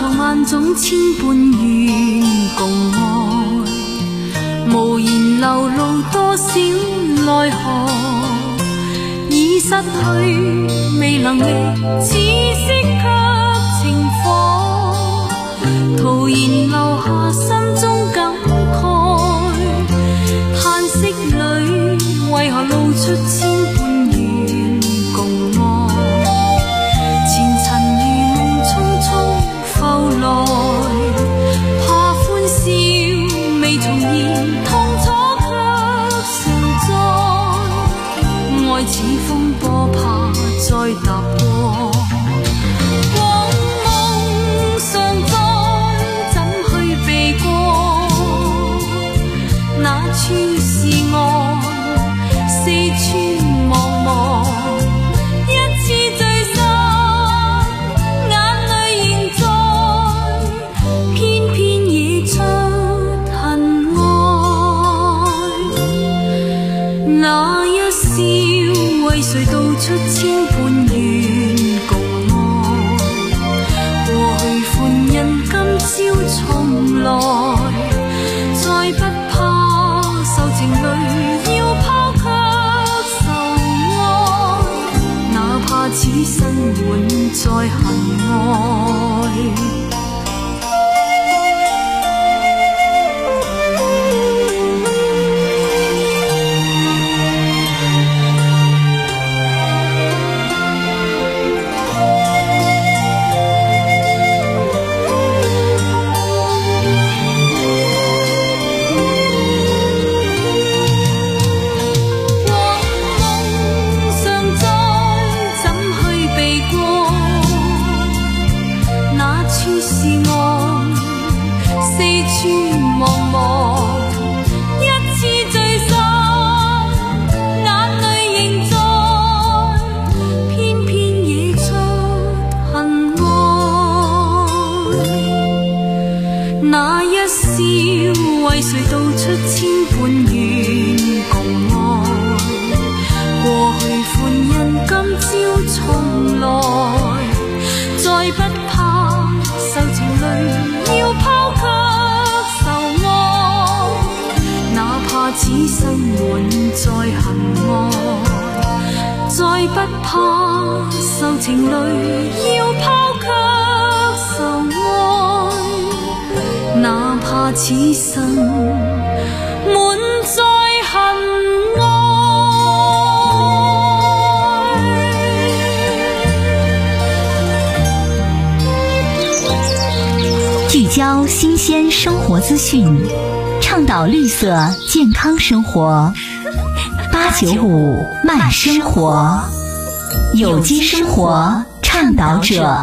藏萬種千般願共愛，無言流露多少奈何，已失去未能力，此色卻情火，徒然留下心中感慨，嘆息裏為何露出千般願共愛，前塵如夢匆匆浮來，怕歡笑未重現，痛楚卻常在，愛似風波怕再踏過，往夢常在，怎去避過，那處是愛，四處茫茫，一次聚散，眼淚仍在，偏偏惹出恨愛，那一笑為誰道出千般願共愛，過去歡欣今朝重來，再不怕受情淚要拋卻愁愛，哪怕此生滿載恨愛。那一笑為誰道出千般願共愛，過去歡欣今朝重來，再不怕受情淚要拋卻愁愛，哪怕此生滿載恨愛，再不怕受情淚要拋卻愁愛，哪怕此生滿載恨愛。聚焦新鮮生活資訊，倡導綠色健康生活。八九五慢生活，有機生活倡導者。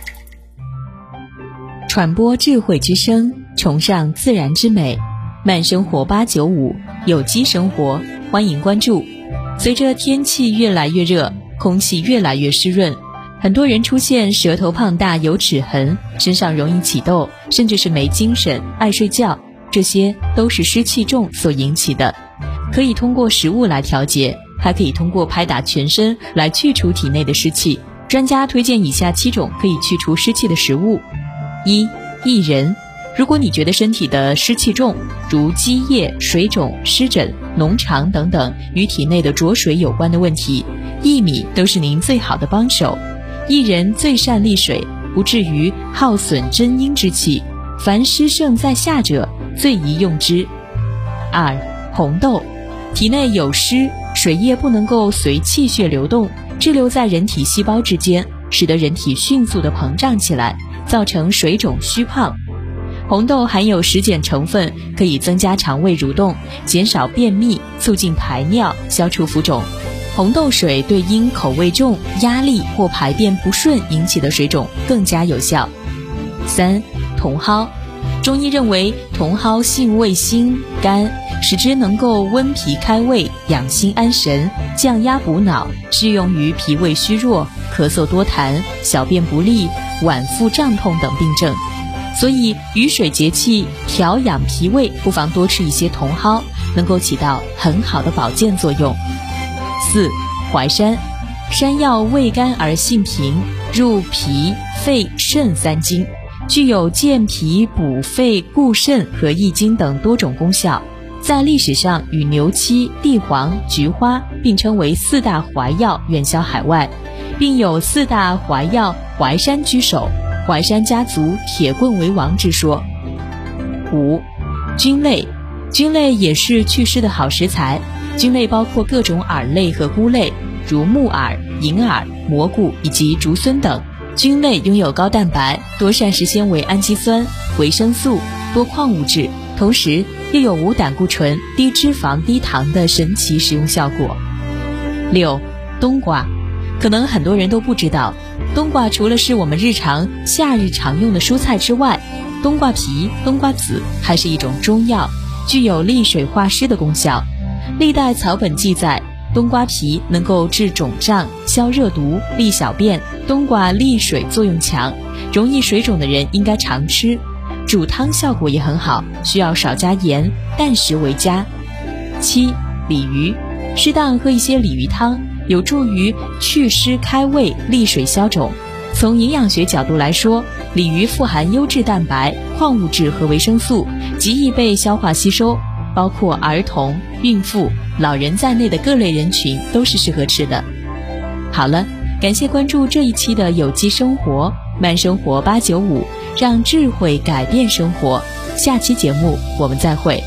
傳播智慧之聲，崇尚自然之美，慢生活八九五，有機生活，歡迎關注。隨着天氣越來越熱，空氣越來越濕潤，很多人出現舌頭胖大、有齒痕，身上容易起痘，甚至是沒精神、愛睡覺，這些都是濕氣重所引起的。可以通過食物來調節，還可以通過拍打全身來去除體內的濕氣。專家推薦以下七種可以去除濕氣的食物。一、薏仁。如果你覺得身體的濕氣重，如積液、水腫、濕疹、膿腸等等與體內的濁水有關的問題，薏米都是您最好的幫手。薏仁最善利水，不至於耗損真陰之氣，凡濕盛在下者，最宜用之。二、紅豆。體內有濕，水液不能夠隨氣血流動，滯留在人體細胞之間，使得人體迅速地膨脹起來，造成水腫虛胖。紅豆含有食鹼成分，可以增加腸胃蠕動，減少便秘，促進排尿，消除浮腫。紅豆水對因口味重、壓力或排便不順引起的水腫更加有效。三、茼蒿。中醫認為茼蒿性味辛甘，使之能夠溫脾開胃、養心安神、降壓補腦，適用於脾胃虛弱、咳嗽多痰、小便不利、脘腹脹痛等病症。所以雨水節氣調養脾胃，不妨多吃一些茼蒿，能夠起到很好的保健作用。四、淮山。山藥味甘而性平，入脾、肺、腎三經， 具有健脾、补肺、固肾和益精等多种功效。在历史上与牛膝、地黄、菊花并称为四大怀药，远销海外，并有四大怀药淮山居首，淮山家族铁棍为王之说。五、菌类。菌类也是祛湿的好食材。菌类包括各种饵类和菇类，如木耳、银耳、蘑菇以及竹荪等。菌类拥有高蛋白、多膳食纤维、氨基酸、维生素、多矿物质，同时又有无胆固醇、低脂肪、低糖的神奇食用效果。六、冬瓜。可能很多人都不知道，冬瓜除了是我们日常夏日常用的蔬菜之外，冬瓜皮、冬瓜籽还是一种中药，具有利水化湿的功效。历代草本记载，冬瓜皮能够治肿胀、消热毒、利小便。冬瓜利水作用强，容易水肿的人应该常吃。煮汤效果也很好，需要少加盐，淡食为佳。七、鲤鱼。适当喝一些鲤鱼汤，有助于祛湿开胃、利水消肿。从营养学角度来说，鲤鱼富含优质蛋白、矿物质和维生素，极易被消化吸收，包括儿童、孕妇、老人在内的各类人群都是适合吃的。好了，感谢关注这一期的有机生活慢生活八九五，让智慧改变生活。下期节目我们再会。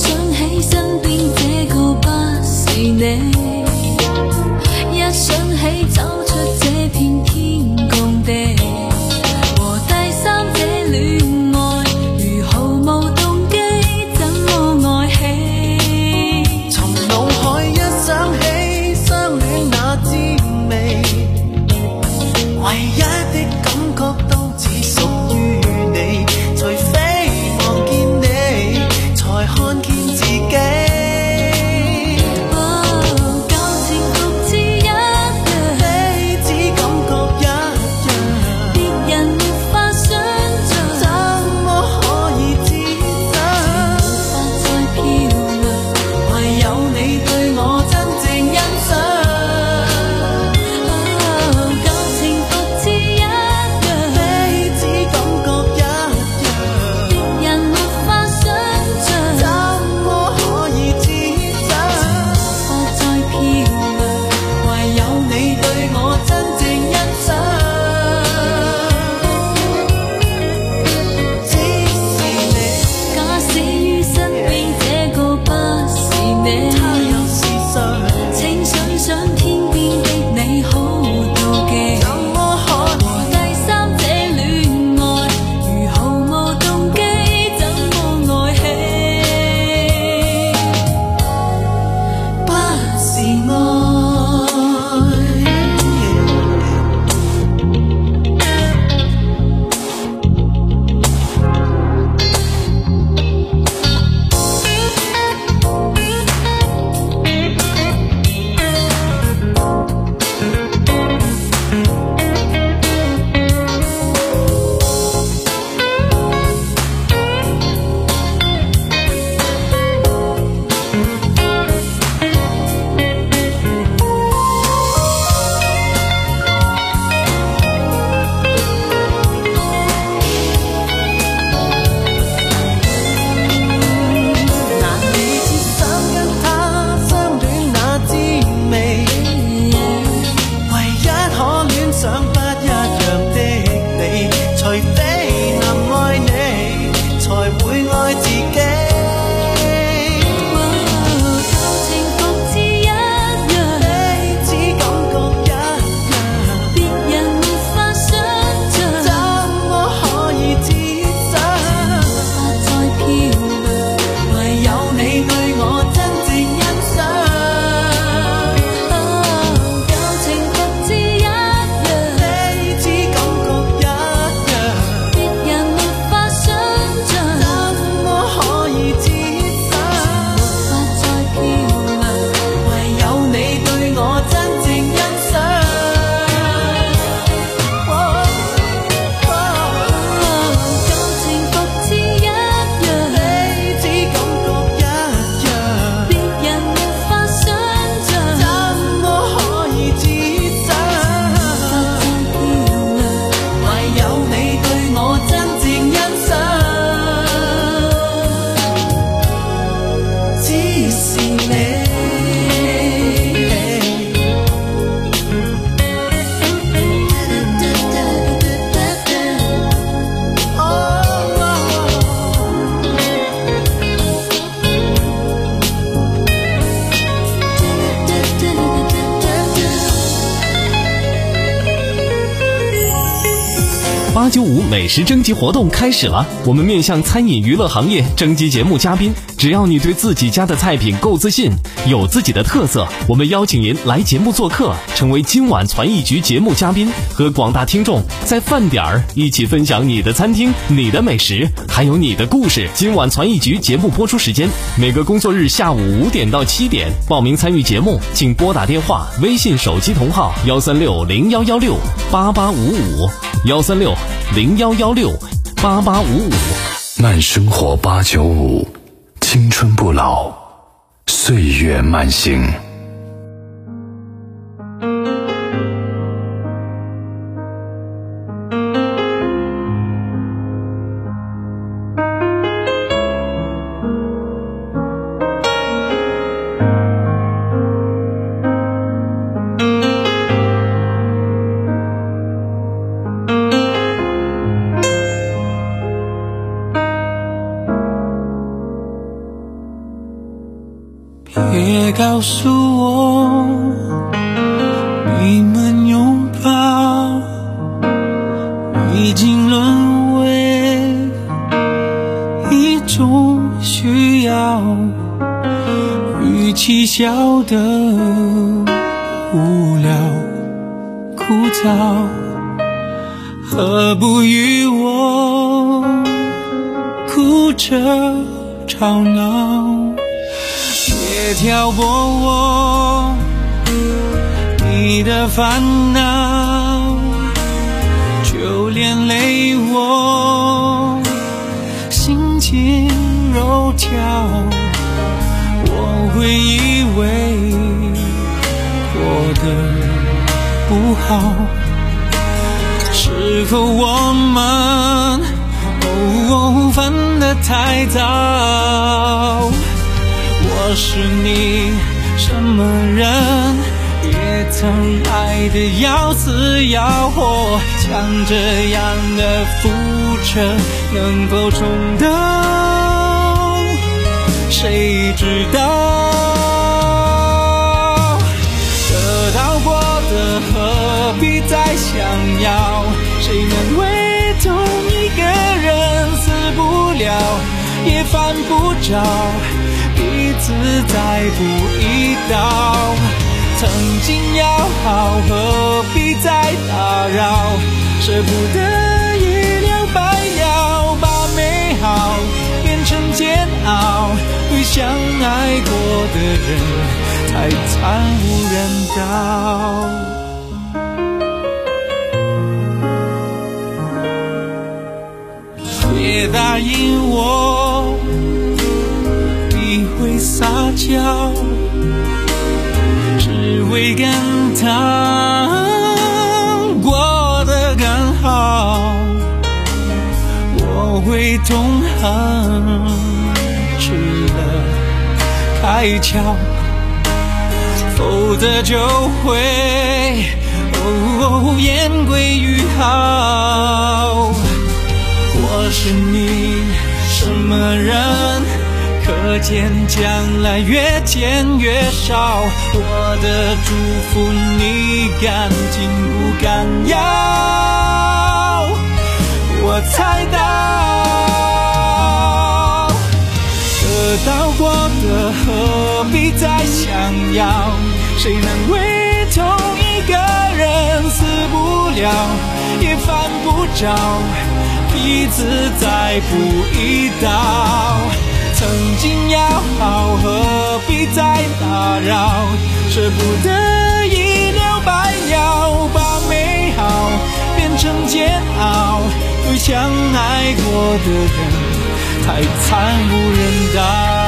一想起八九五美食征集活动开始了，我们面向餐饮娱乐行业征集节目嘉宾，只要你对自己家的菜品够自信，有自己的特色，我们邀请您来节目做客，成为今晚传艺局节目嘉宾，和广大听众在饭点儿一起分享你的餐厅、你的美食，还有你的故事。今晚传艺局节目播出时间每个工作日下午五点到七点，报名参与节目请拨打电话、微信手机同号幺三六零幺幺六八八五五幺三六零幺幺六八八五五。 慢生活八九五，青春不老，岁月慢行。 别告诉我你们拥抱已经沦为一种需要，与其笑得无聊枯燥，何不与我哭着吵闹，别挑拨我你的烦恼，就连累我心情柔条，我会以为过得不好，是否我们哦犯得太早，我是你什么人，也曾爱得要死要活，像这样的付出能否重到，谁知道，得到过的何必再想要，谁能为同一个人死不了也犯不着，彼此再不一道，曾经要好何必再打扰，舍不得一了百了，把美好变成煎熬，对相爱过的人才惨无人道。别答应我你会撒娇，只为跟他过得更好，我会痛恨吃了开窍，否则就会哦言归于好，我是你什么人，可见将来越见越少，我的祝福你赶紧不敢要，我猜到得到过的何必再想要，谁能为同一个人死不了也犯不着，彼此再不一道，曾经要好何必再打扰，舍不得一了百了，把美好变成煎熬，对相爱过的人才惨无人道。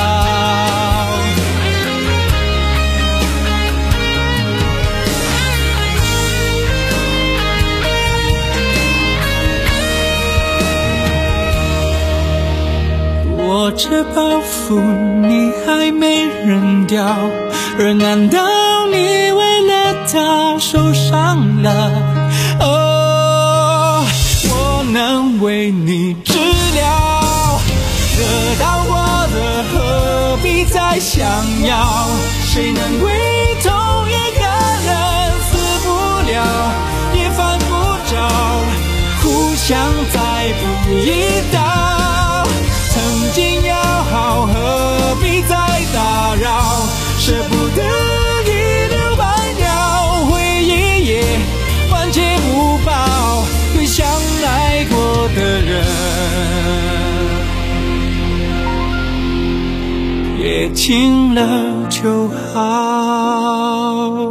我这包袱你还没扔掉，而难道你为了他受伤了？哦，我能为你治疗，得到过的何必再想要，谁能为同一个人死不了也犯不着，苦一道。曾经要好，何必再打扰？舍不得一了百了，回忆也万劫不报，对相爱过的人也尽了就好，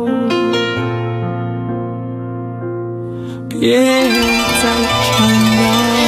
别再缠绕。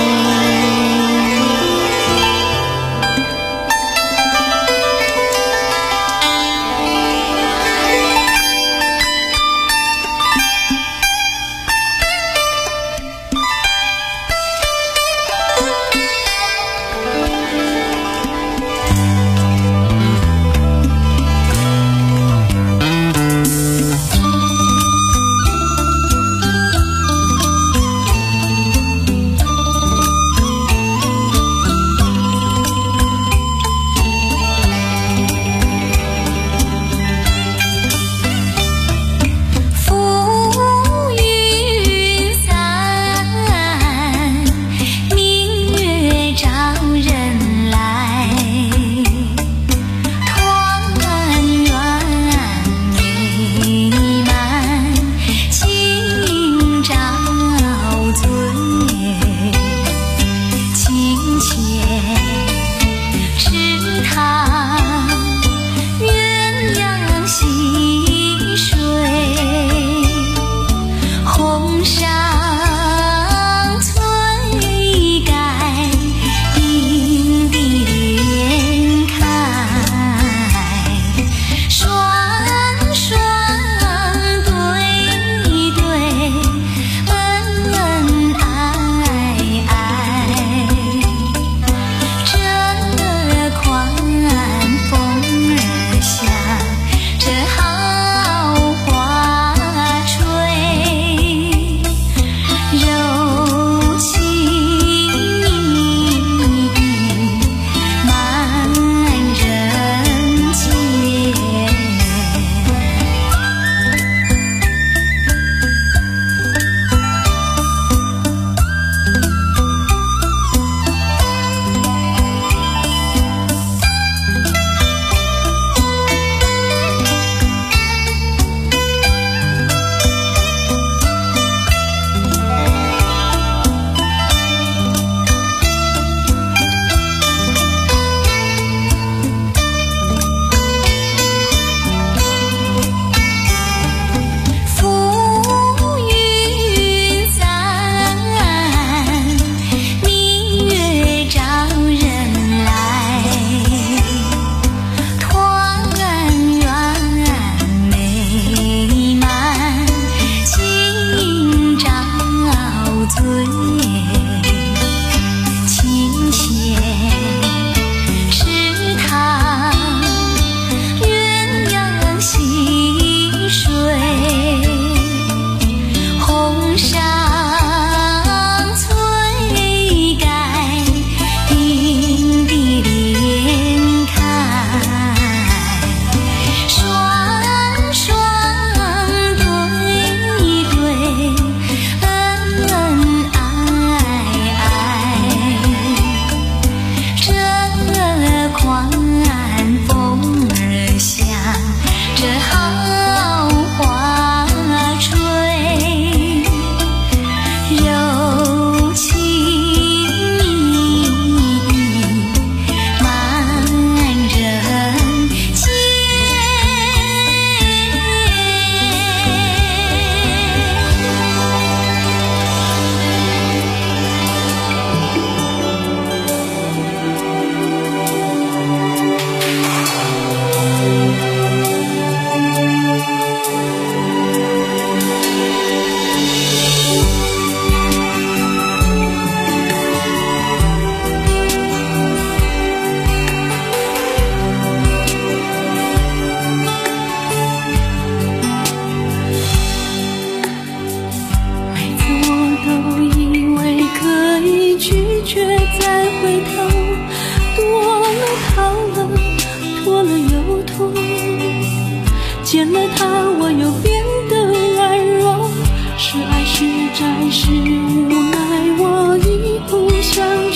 见了他我又变得软弱，是爱是债是无奈，我已不想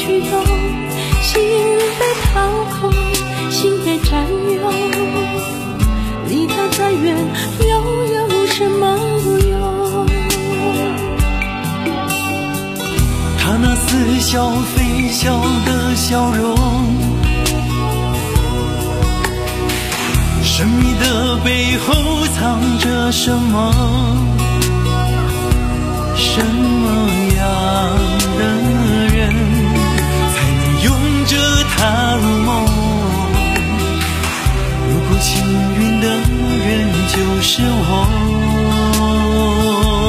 笑飞笑的笑容，神秘的背后藏着什么？什么样的人才能拥着它入梦？如果幸运的人就是我。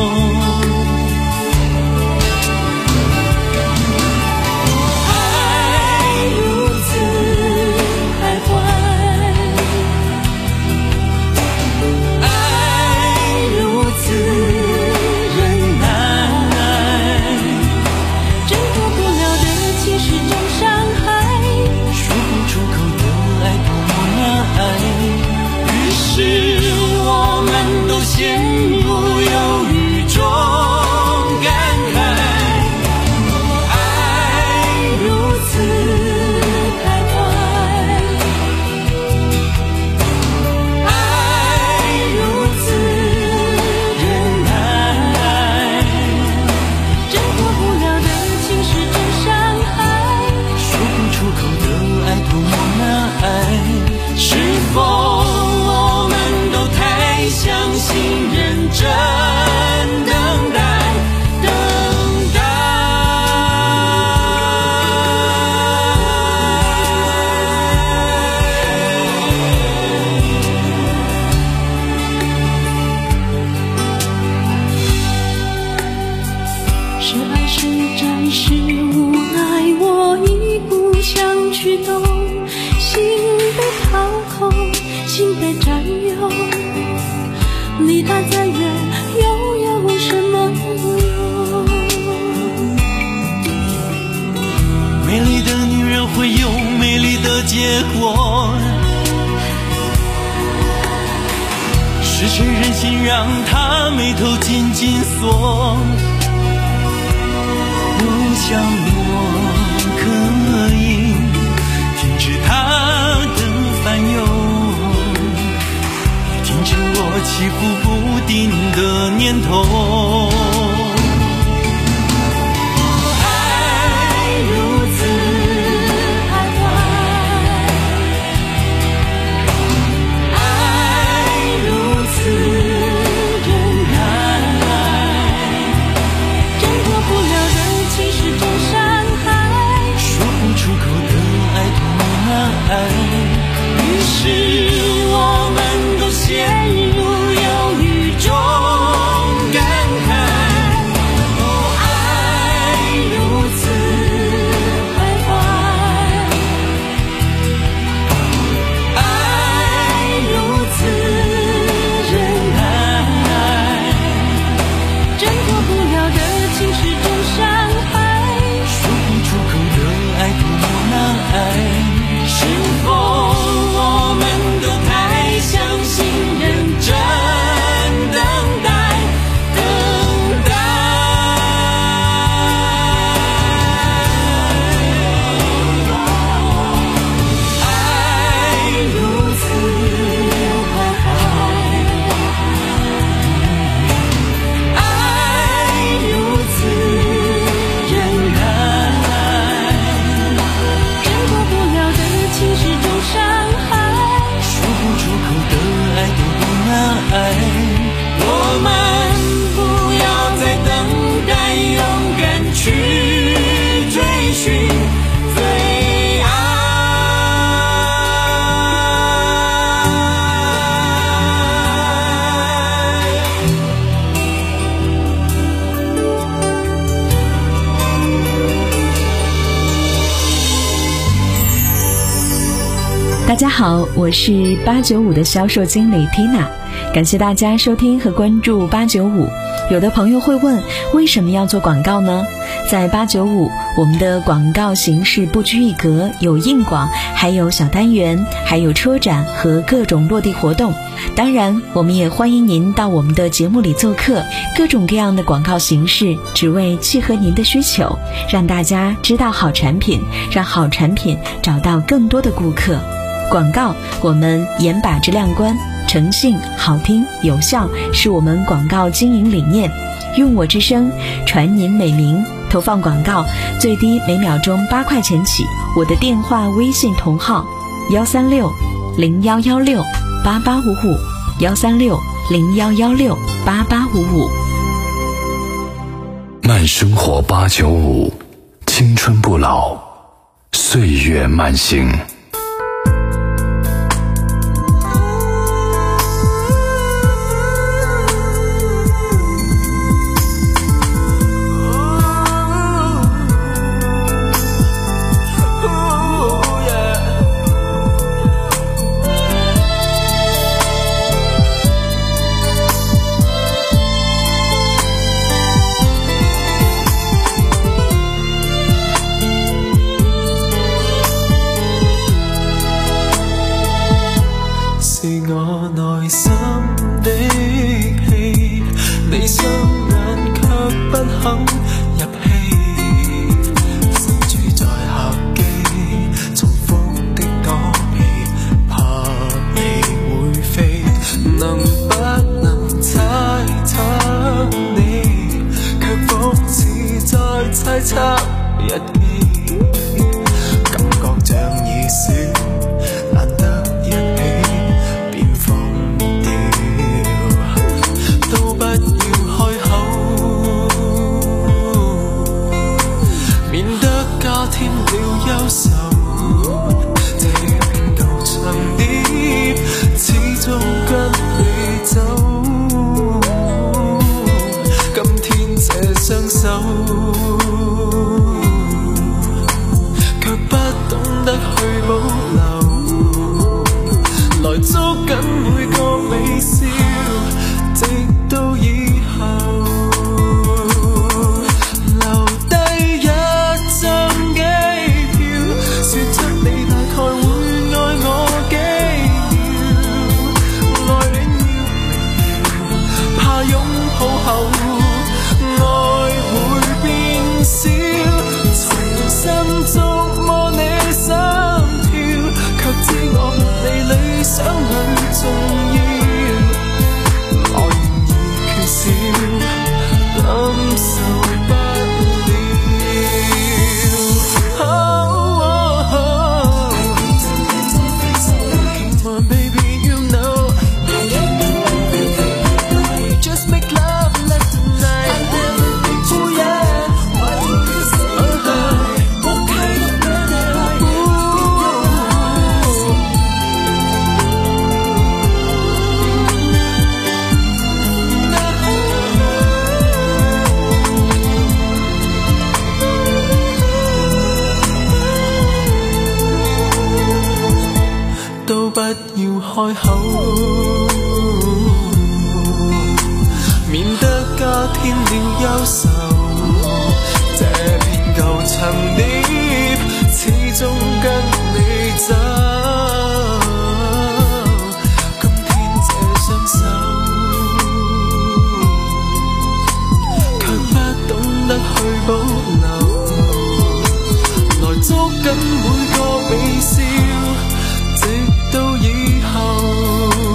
结果是谁忍心让他眉头紧紧锁？不想我可以停止他的烦忧，也停止我起伏不定的念头。 大家好，我是八九五的销售经理 Tina， 感谢大家收听和关注八九五。有的朋友会问，为什么要做广告呢？在八九五，我们的广告形式不拘一格，有硬广，还有小单元，还有车展和各种落地活动。当然，我们也欢迎您到我们的节目里做客，各种各样的广告形式，只为契合您的需求，让大家知道好产品，让好产品找到更多的顾客。广告，我们严把质量关， 诚信、好听、有效是我们广告经营理念。用我之声，传您美名。投放广告最低每秒钟八块钱起。我的电话、微信同号：幺三六零幺幺六八八五五，幺三六零幺幺六八八五五。 慢生活八九五，青春不老，岁月慢行。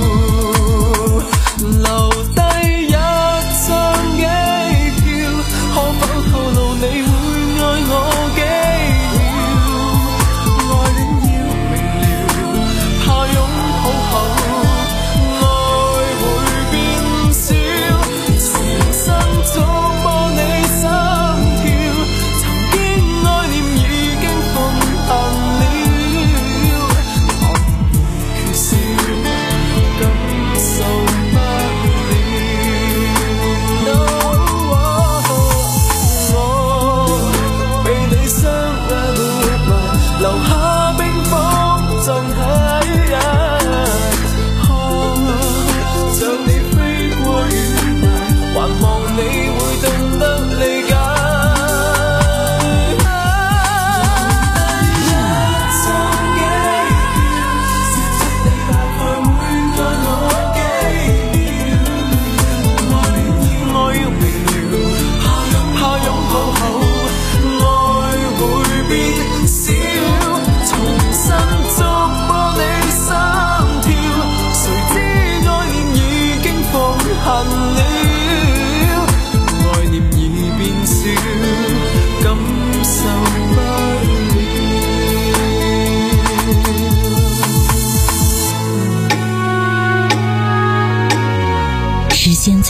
留低一張機票，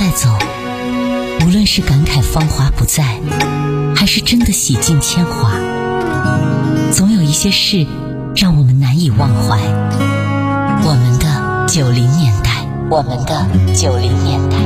带走，无论是感慨芳华不再，还是真的洗尽铅华，总有一些事让我们难以忘怀。我们的九零年代，我们的九零年代。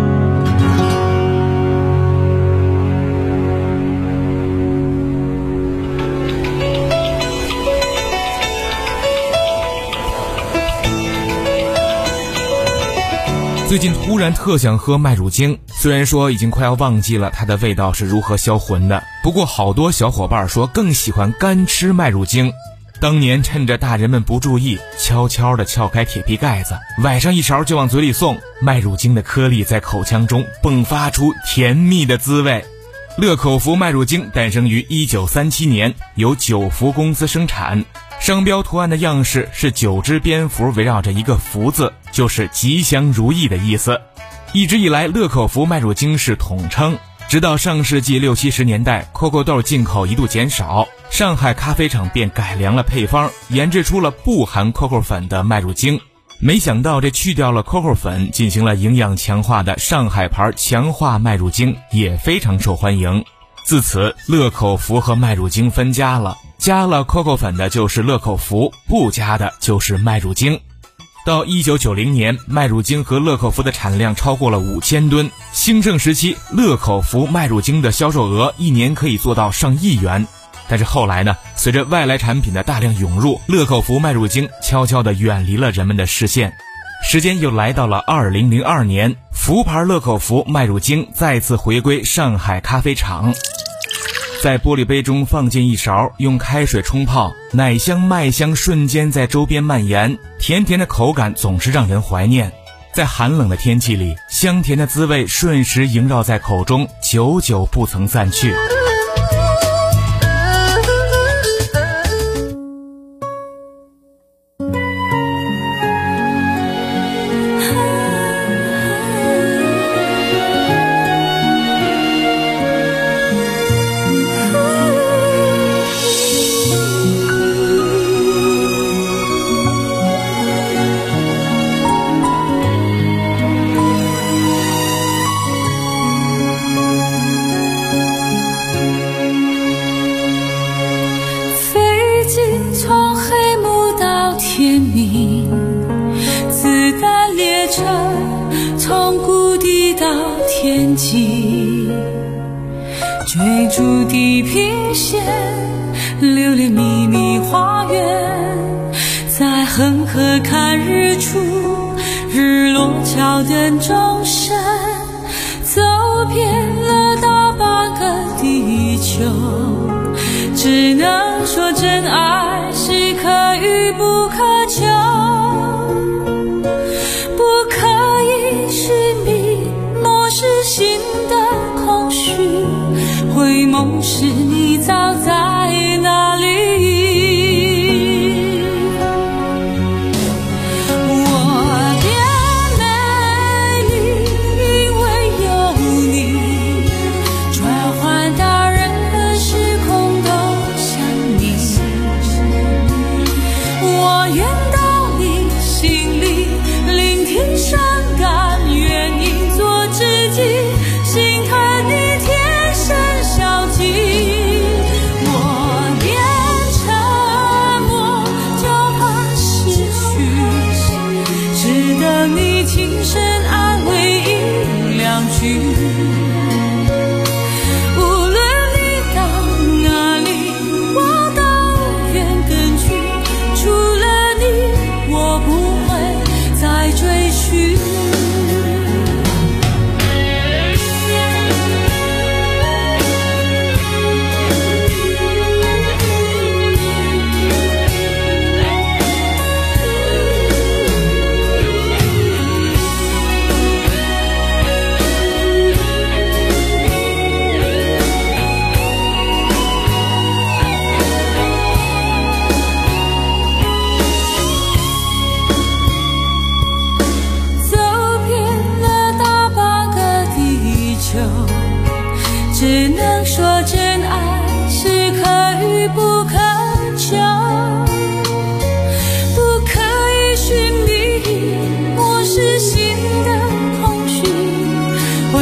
最近突然特想喝麦乳精，虽然说已经快要忘记了它的味道是如何销魂的，不过好多小伙伴说更喜欢干吃麦乳精。当年趁着大人们不注意，悄悄地撬开铁皮盖子，崴上一勺就往嘴里送，麦乳精的颗粒在口腔中迸发出甜蜜的滋味。乐口福麦乳精诞生于一九三七年，由九福公司生产。商标图案的样式是九只蝙蝠围绕着一个福字，就是吉祥如意的意思。一直以来，乐口福麦乳精是统称，直到上世纪六七十年代，可可豆进口一度减少，上海咖啡厂便改良了配方，研制出了不含可可粉的麦乳精。没想到这去掉了可可粉，进行了营养强化的上海牌强化麦乳精也非常受欢迎。自此，乐口福和麦乳精分家了，加了可可粉的就是乐口福，不加的就是麦乳精。到一九九零年，麦乳精和乐口福的产量超过了五千吨。兴盛时期，乐口福麦乳精的销售额一年可以做到上亿元。但是后来呢，随着外来产品的大量涌入，乐口福麦乳精悄悄地远离了人们的视线。时间又来到了二零零二年，福牌乐口福麦乳精再次回归上海咖啡厂。在玻璃杯中放进一勺，用开水冲泡，奶香麦香瞬间在周边蔓延，甜甜的口感总是让人怀念。在寒冷的天气里，香甜的滋味瞬时萦绕在口中，久久不曾散去。 从黑幕到天明，子弹列车从谷底到天际，追逐地平线，流连秘密花园，在恒河看日出，日落桥灯钟声，走遍了大半个地球，只能说真爱是可遇不可求，不可以是迷，漠视心的空虚，回眸时你早在哪里。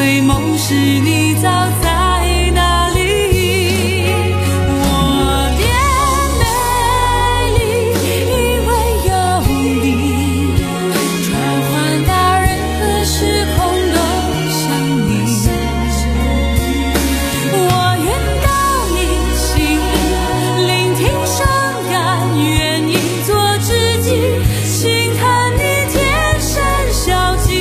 回眸时，你早在哪里？我变美丽，因为有你，转换到任何时空都像你。我愿到你心里，聆听伤感，愿意做知己，心看你天生小径。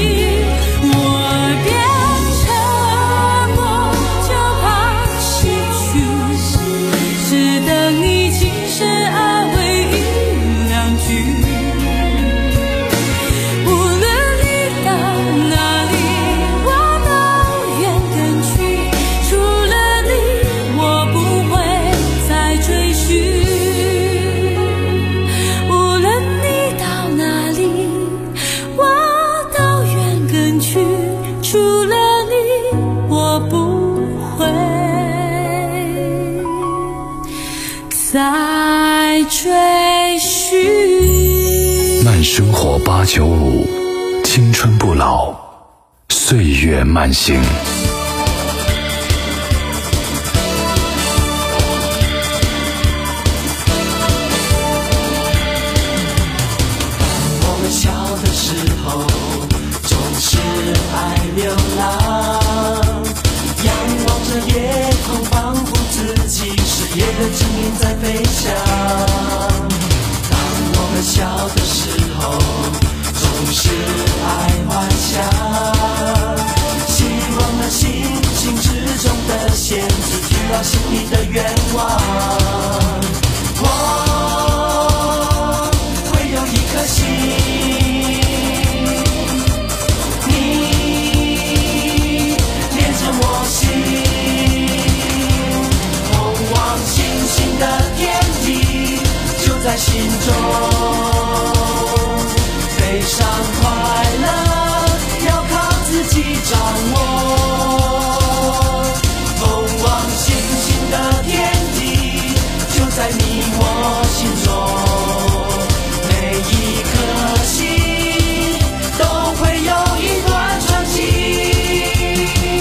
在追寻。 慢生活八九五，青春不老，岁月慢行。 我们小的时候，总是爱流浪，仰望着夜空，仿佛自己是夜的精灵在飞翔。当我们小的时候，总是爱幻想，希望那星星之中的仙子听到心里的愿望。我会有一颗心，你连着我心，通往星星的天地就在心中。悲伤快乐要靠自己掌握，通往星星的天地就在你我心中。每一颗心都会有一段传奇。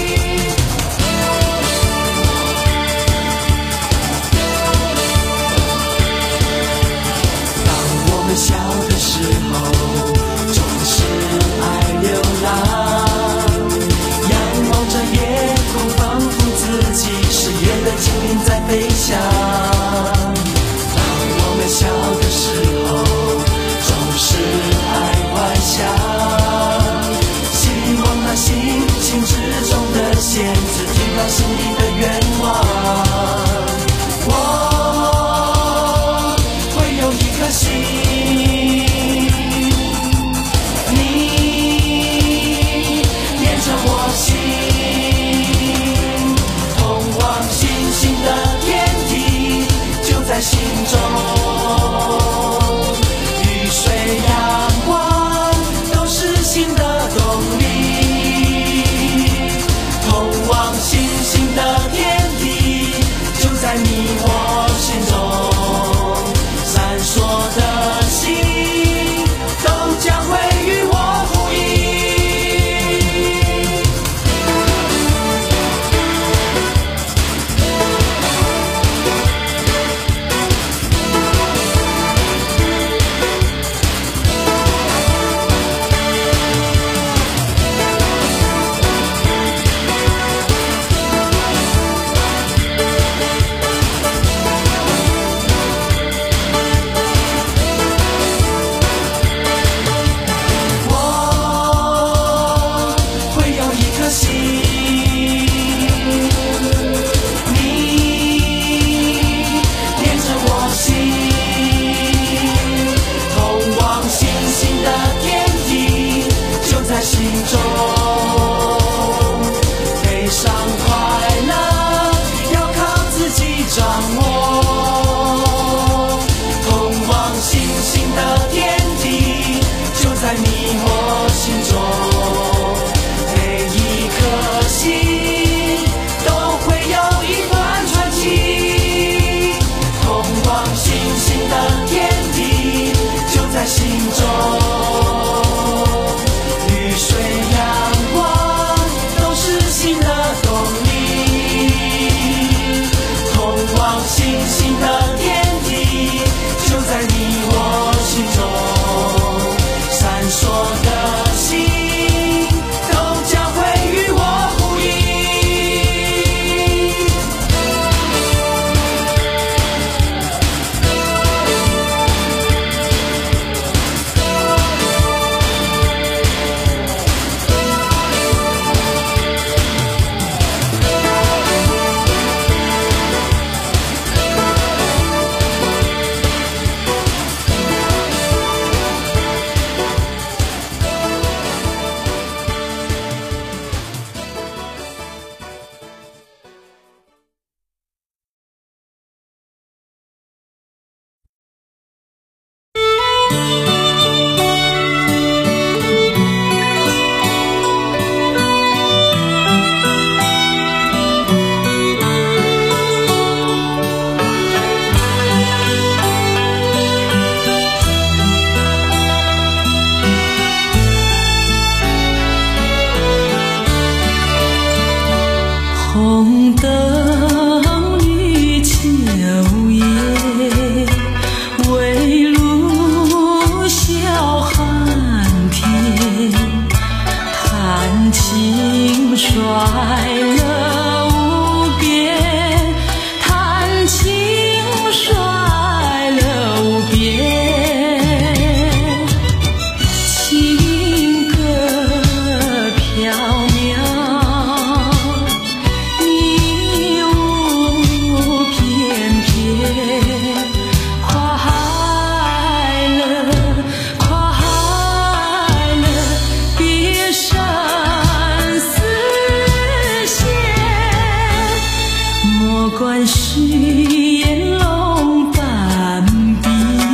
当我们小的时候，总是爱流浪，仰望着夜空，仿佛自己是夜的精灵在飞翔。当我们小的时候，总是爱幻想，希望那星星之中的仙子听到心里的愿望。我会有一颗心，我心通往星星的天地就在心中，雨水阳光都是心的动力，通往星星的天地就在你我心中，闪烁的星都将会与我呼应。 红灯绿秋叶，围炉小寒天，谈情衰了无边，谈情衰了无边。管是烟笼半壁，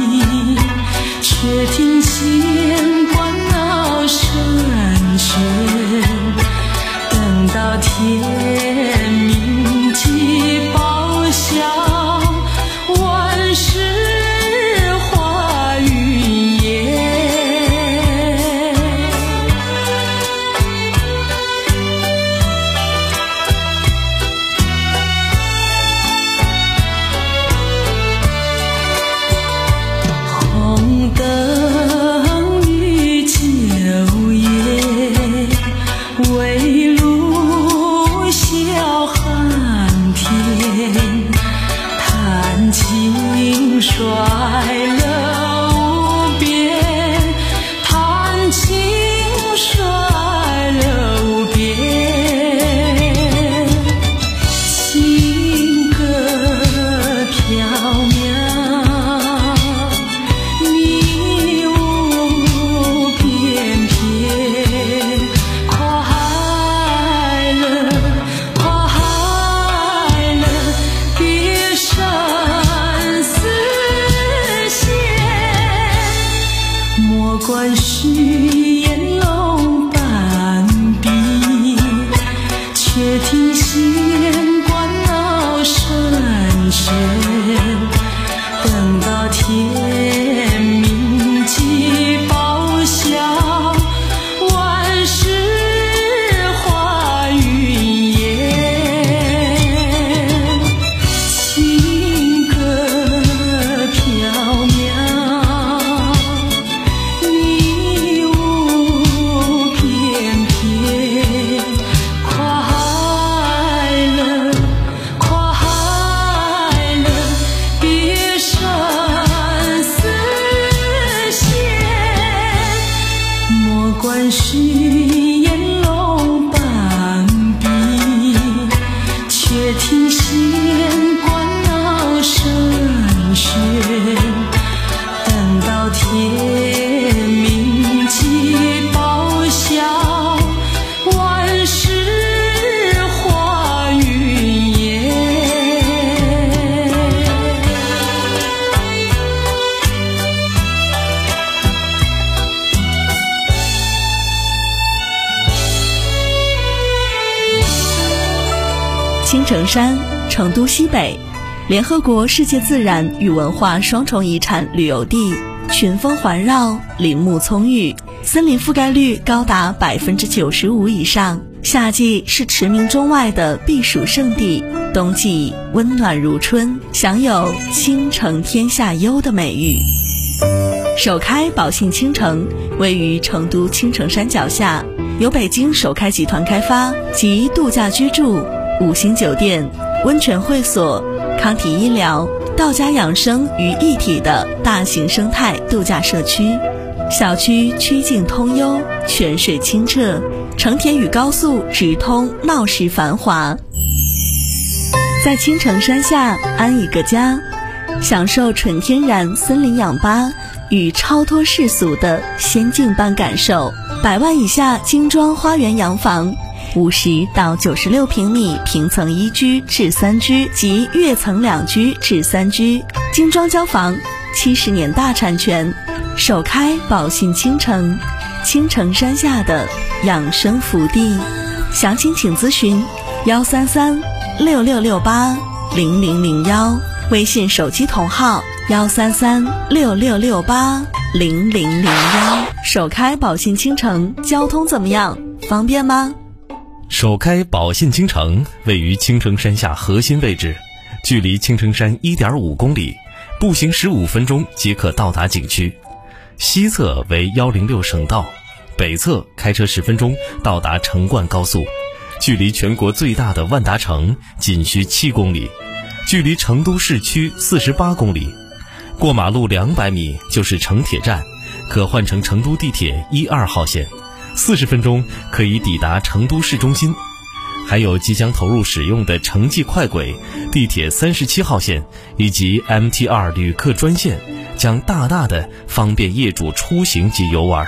却听见关闹声喧。等到天明即报晓，万事化云烟。灯绿秋叶，围炉小寒天，谈情衰了无边，谈情衰了无边。情歌缥缈，管是烟笼半壁，却听见关闹声喧。等到天明即报晓，万事化云烟。情歌缥缈，管是烟笼半壁，却听见关闹声喧。等到天明即报晓，万事化云烟。 青城山，成都西北，联合国世界自然与文化双重遗产旅游地，群峰环绕，林木葱郁，森林覆盖率高达百分之九十五以上。夏季是驰名中外的避暑胜地，冬季温暖如春，享有倾城天下优的美誉。首开宝信倾城位于成都青城山脚下，由北京首开集团开发，集度假居住、五星酒店、温泉会所、康体医疗、道家养生于一体的大型生态度假社区。小区曲径通幽，泉水清澈，成田与高速直通，闹市繁华。在青城山下安一个家，享受纯天然森林氧吧与超脱世俗的仙境般感受。百万以下精装花园洋房，五十到九十六平米平层一居至三居及跃层两居至三居，精装交房，七十年大产权，首开宝信倾城，青城山下的养生福地。详情请咨询幺三三六六六八零零零幺，微信手机同号幺三三六六六八零零零幺。首开宝信倾城，交通怎么样？方便吗？ 首开宝信青城位于青城山下核心位置，距离青城山 一点五公里，步行十五分钟即可到达景区。西侧为一零六省道，北侧开车十分钟到达成灌高速，距离全国最大的万达城仅需七公里，距离成都市区四十八公里。过马路两百米就是成铁站，可换乘成都地铁一二号线，四十分钟可以抵达成都市中心。还有即将投入使用的城际快轨、地铁三十七号线以及 M T 二 旅客专线，将大大的方便业主出行及游玩。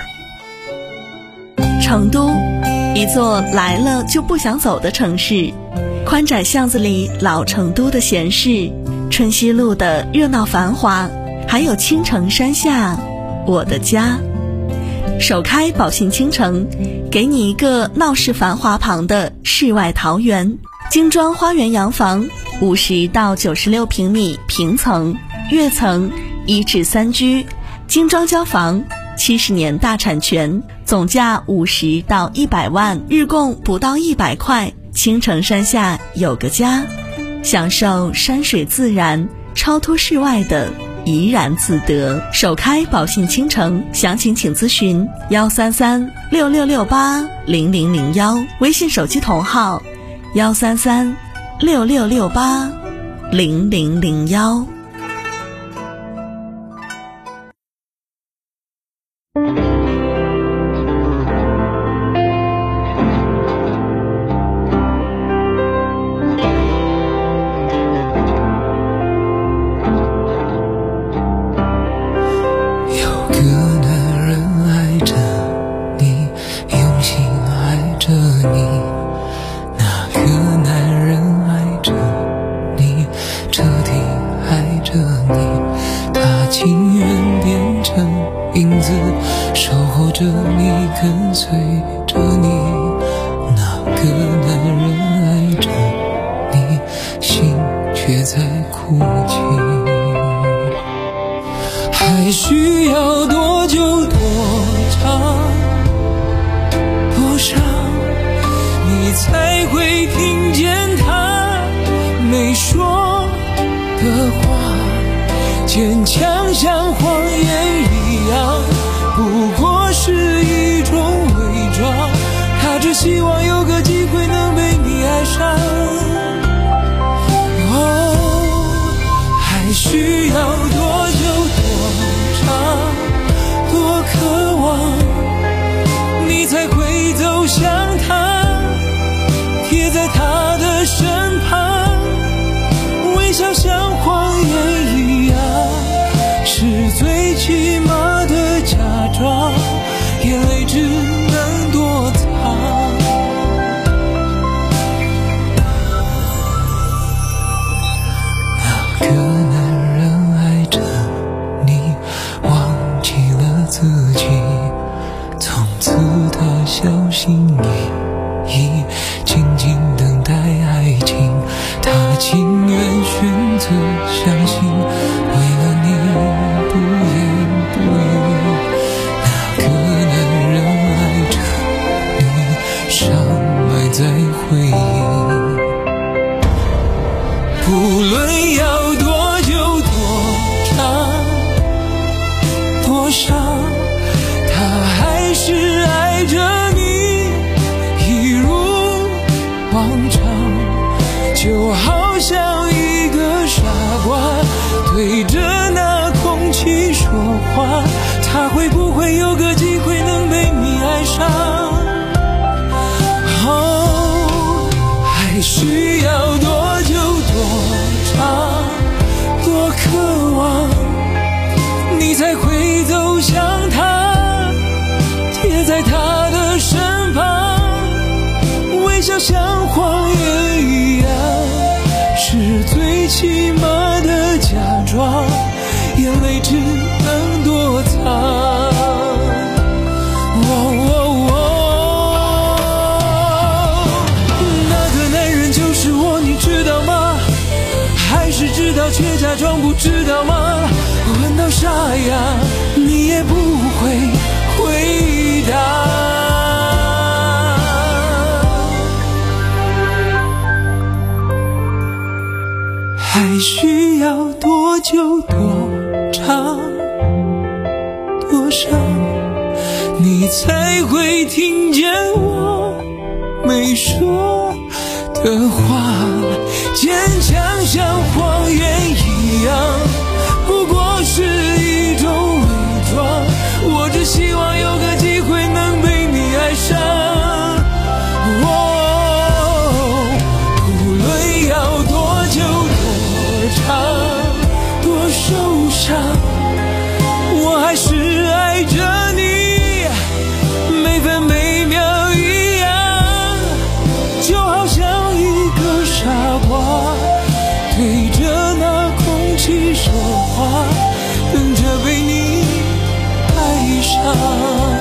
成都，一座来了就不想走的城市，宽窄巷子里老成都的闲适，春熙路的热闹繁华，还有青城山下我的家。首开宝信青城，给你一个闹市繁华旁的世外桃源。精装花园洋房，五十到九十六平米平层、跃层、一至三居，精装交房，七十年大产权，总价五十到一百万，日供不到一百块。青城山下有个家，享受山水自然、超脱世外的怡然自得。首开宝信青城，详情请咨询幺三三六六六八零零零幺，微信手机同号幺三三六六六八零零零幺。 还需要多久多长多少，你才会听见他没说的话？坚强像谎言一样，不过是一种伪装。他只希望有个机会能被你爱上。哦，还需要多久多渴望，你才会走向他，贴在他的身旁，微笑像谎言一样，是最起码的假装，眼泪只能躲藏。那个男人爱着你，忘记了自己，从此他小心翼翼，静静等待爱情。他情愿选择相信，为了你不言不语。那个男人爱着你，伤埋在回忆。不论要多久多长多少，他还是爱着你，一如往常。就好像一个傻瓜对着那空气说话，他会不会有个机会能被你爱上？哦，还需要多久多长多渴望，你才会走向他，贴在他的身旁，微笑像谎言一样，是最起码的假装，眼泪只能躲藏。哦哦哦，那个男人就是我，你知道吗？还是知道却假装不知道吗？问到沙哑，你也不会回答。 还需要多久多长多少，你才会听见我没说的话？坚强像谎言一样，不过是一种伪装。我只希望有个机会能被你爱上。哦，无论要多久多长多受伤，我还是爱着你，每分每秒一样，就好像一个傻瓜对着那空气说话，等着被你爱上。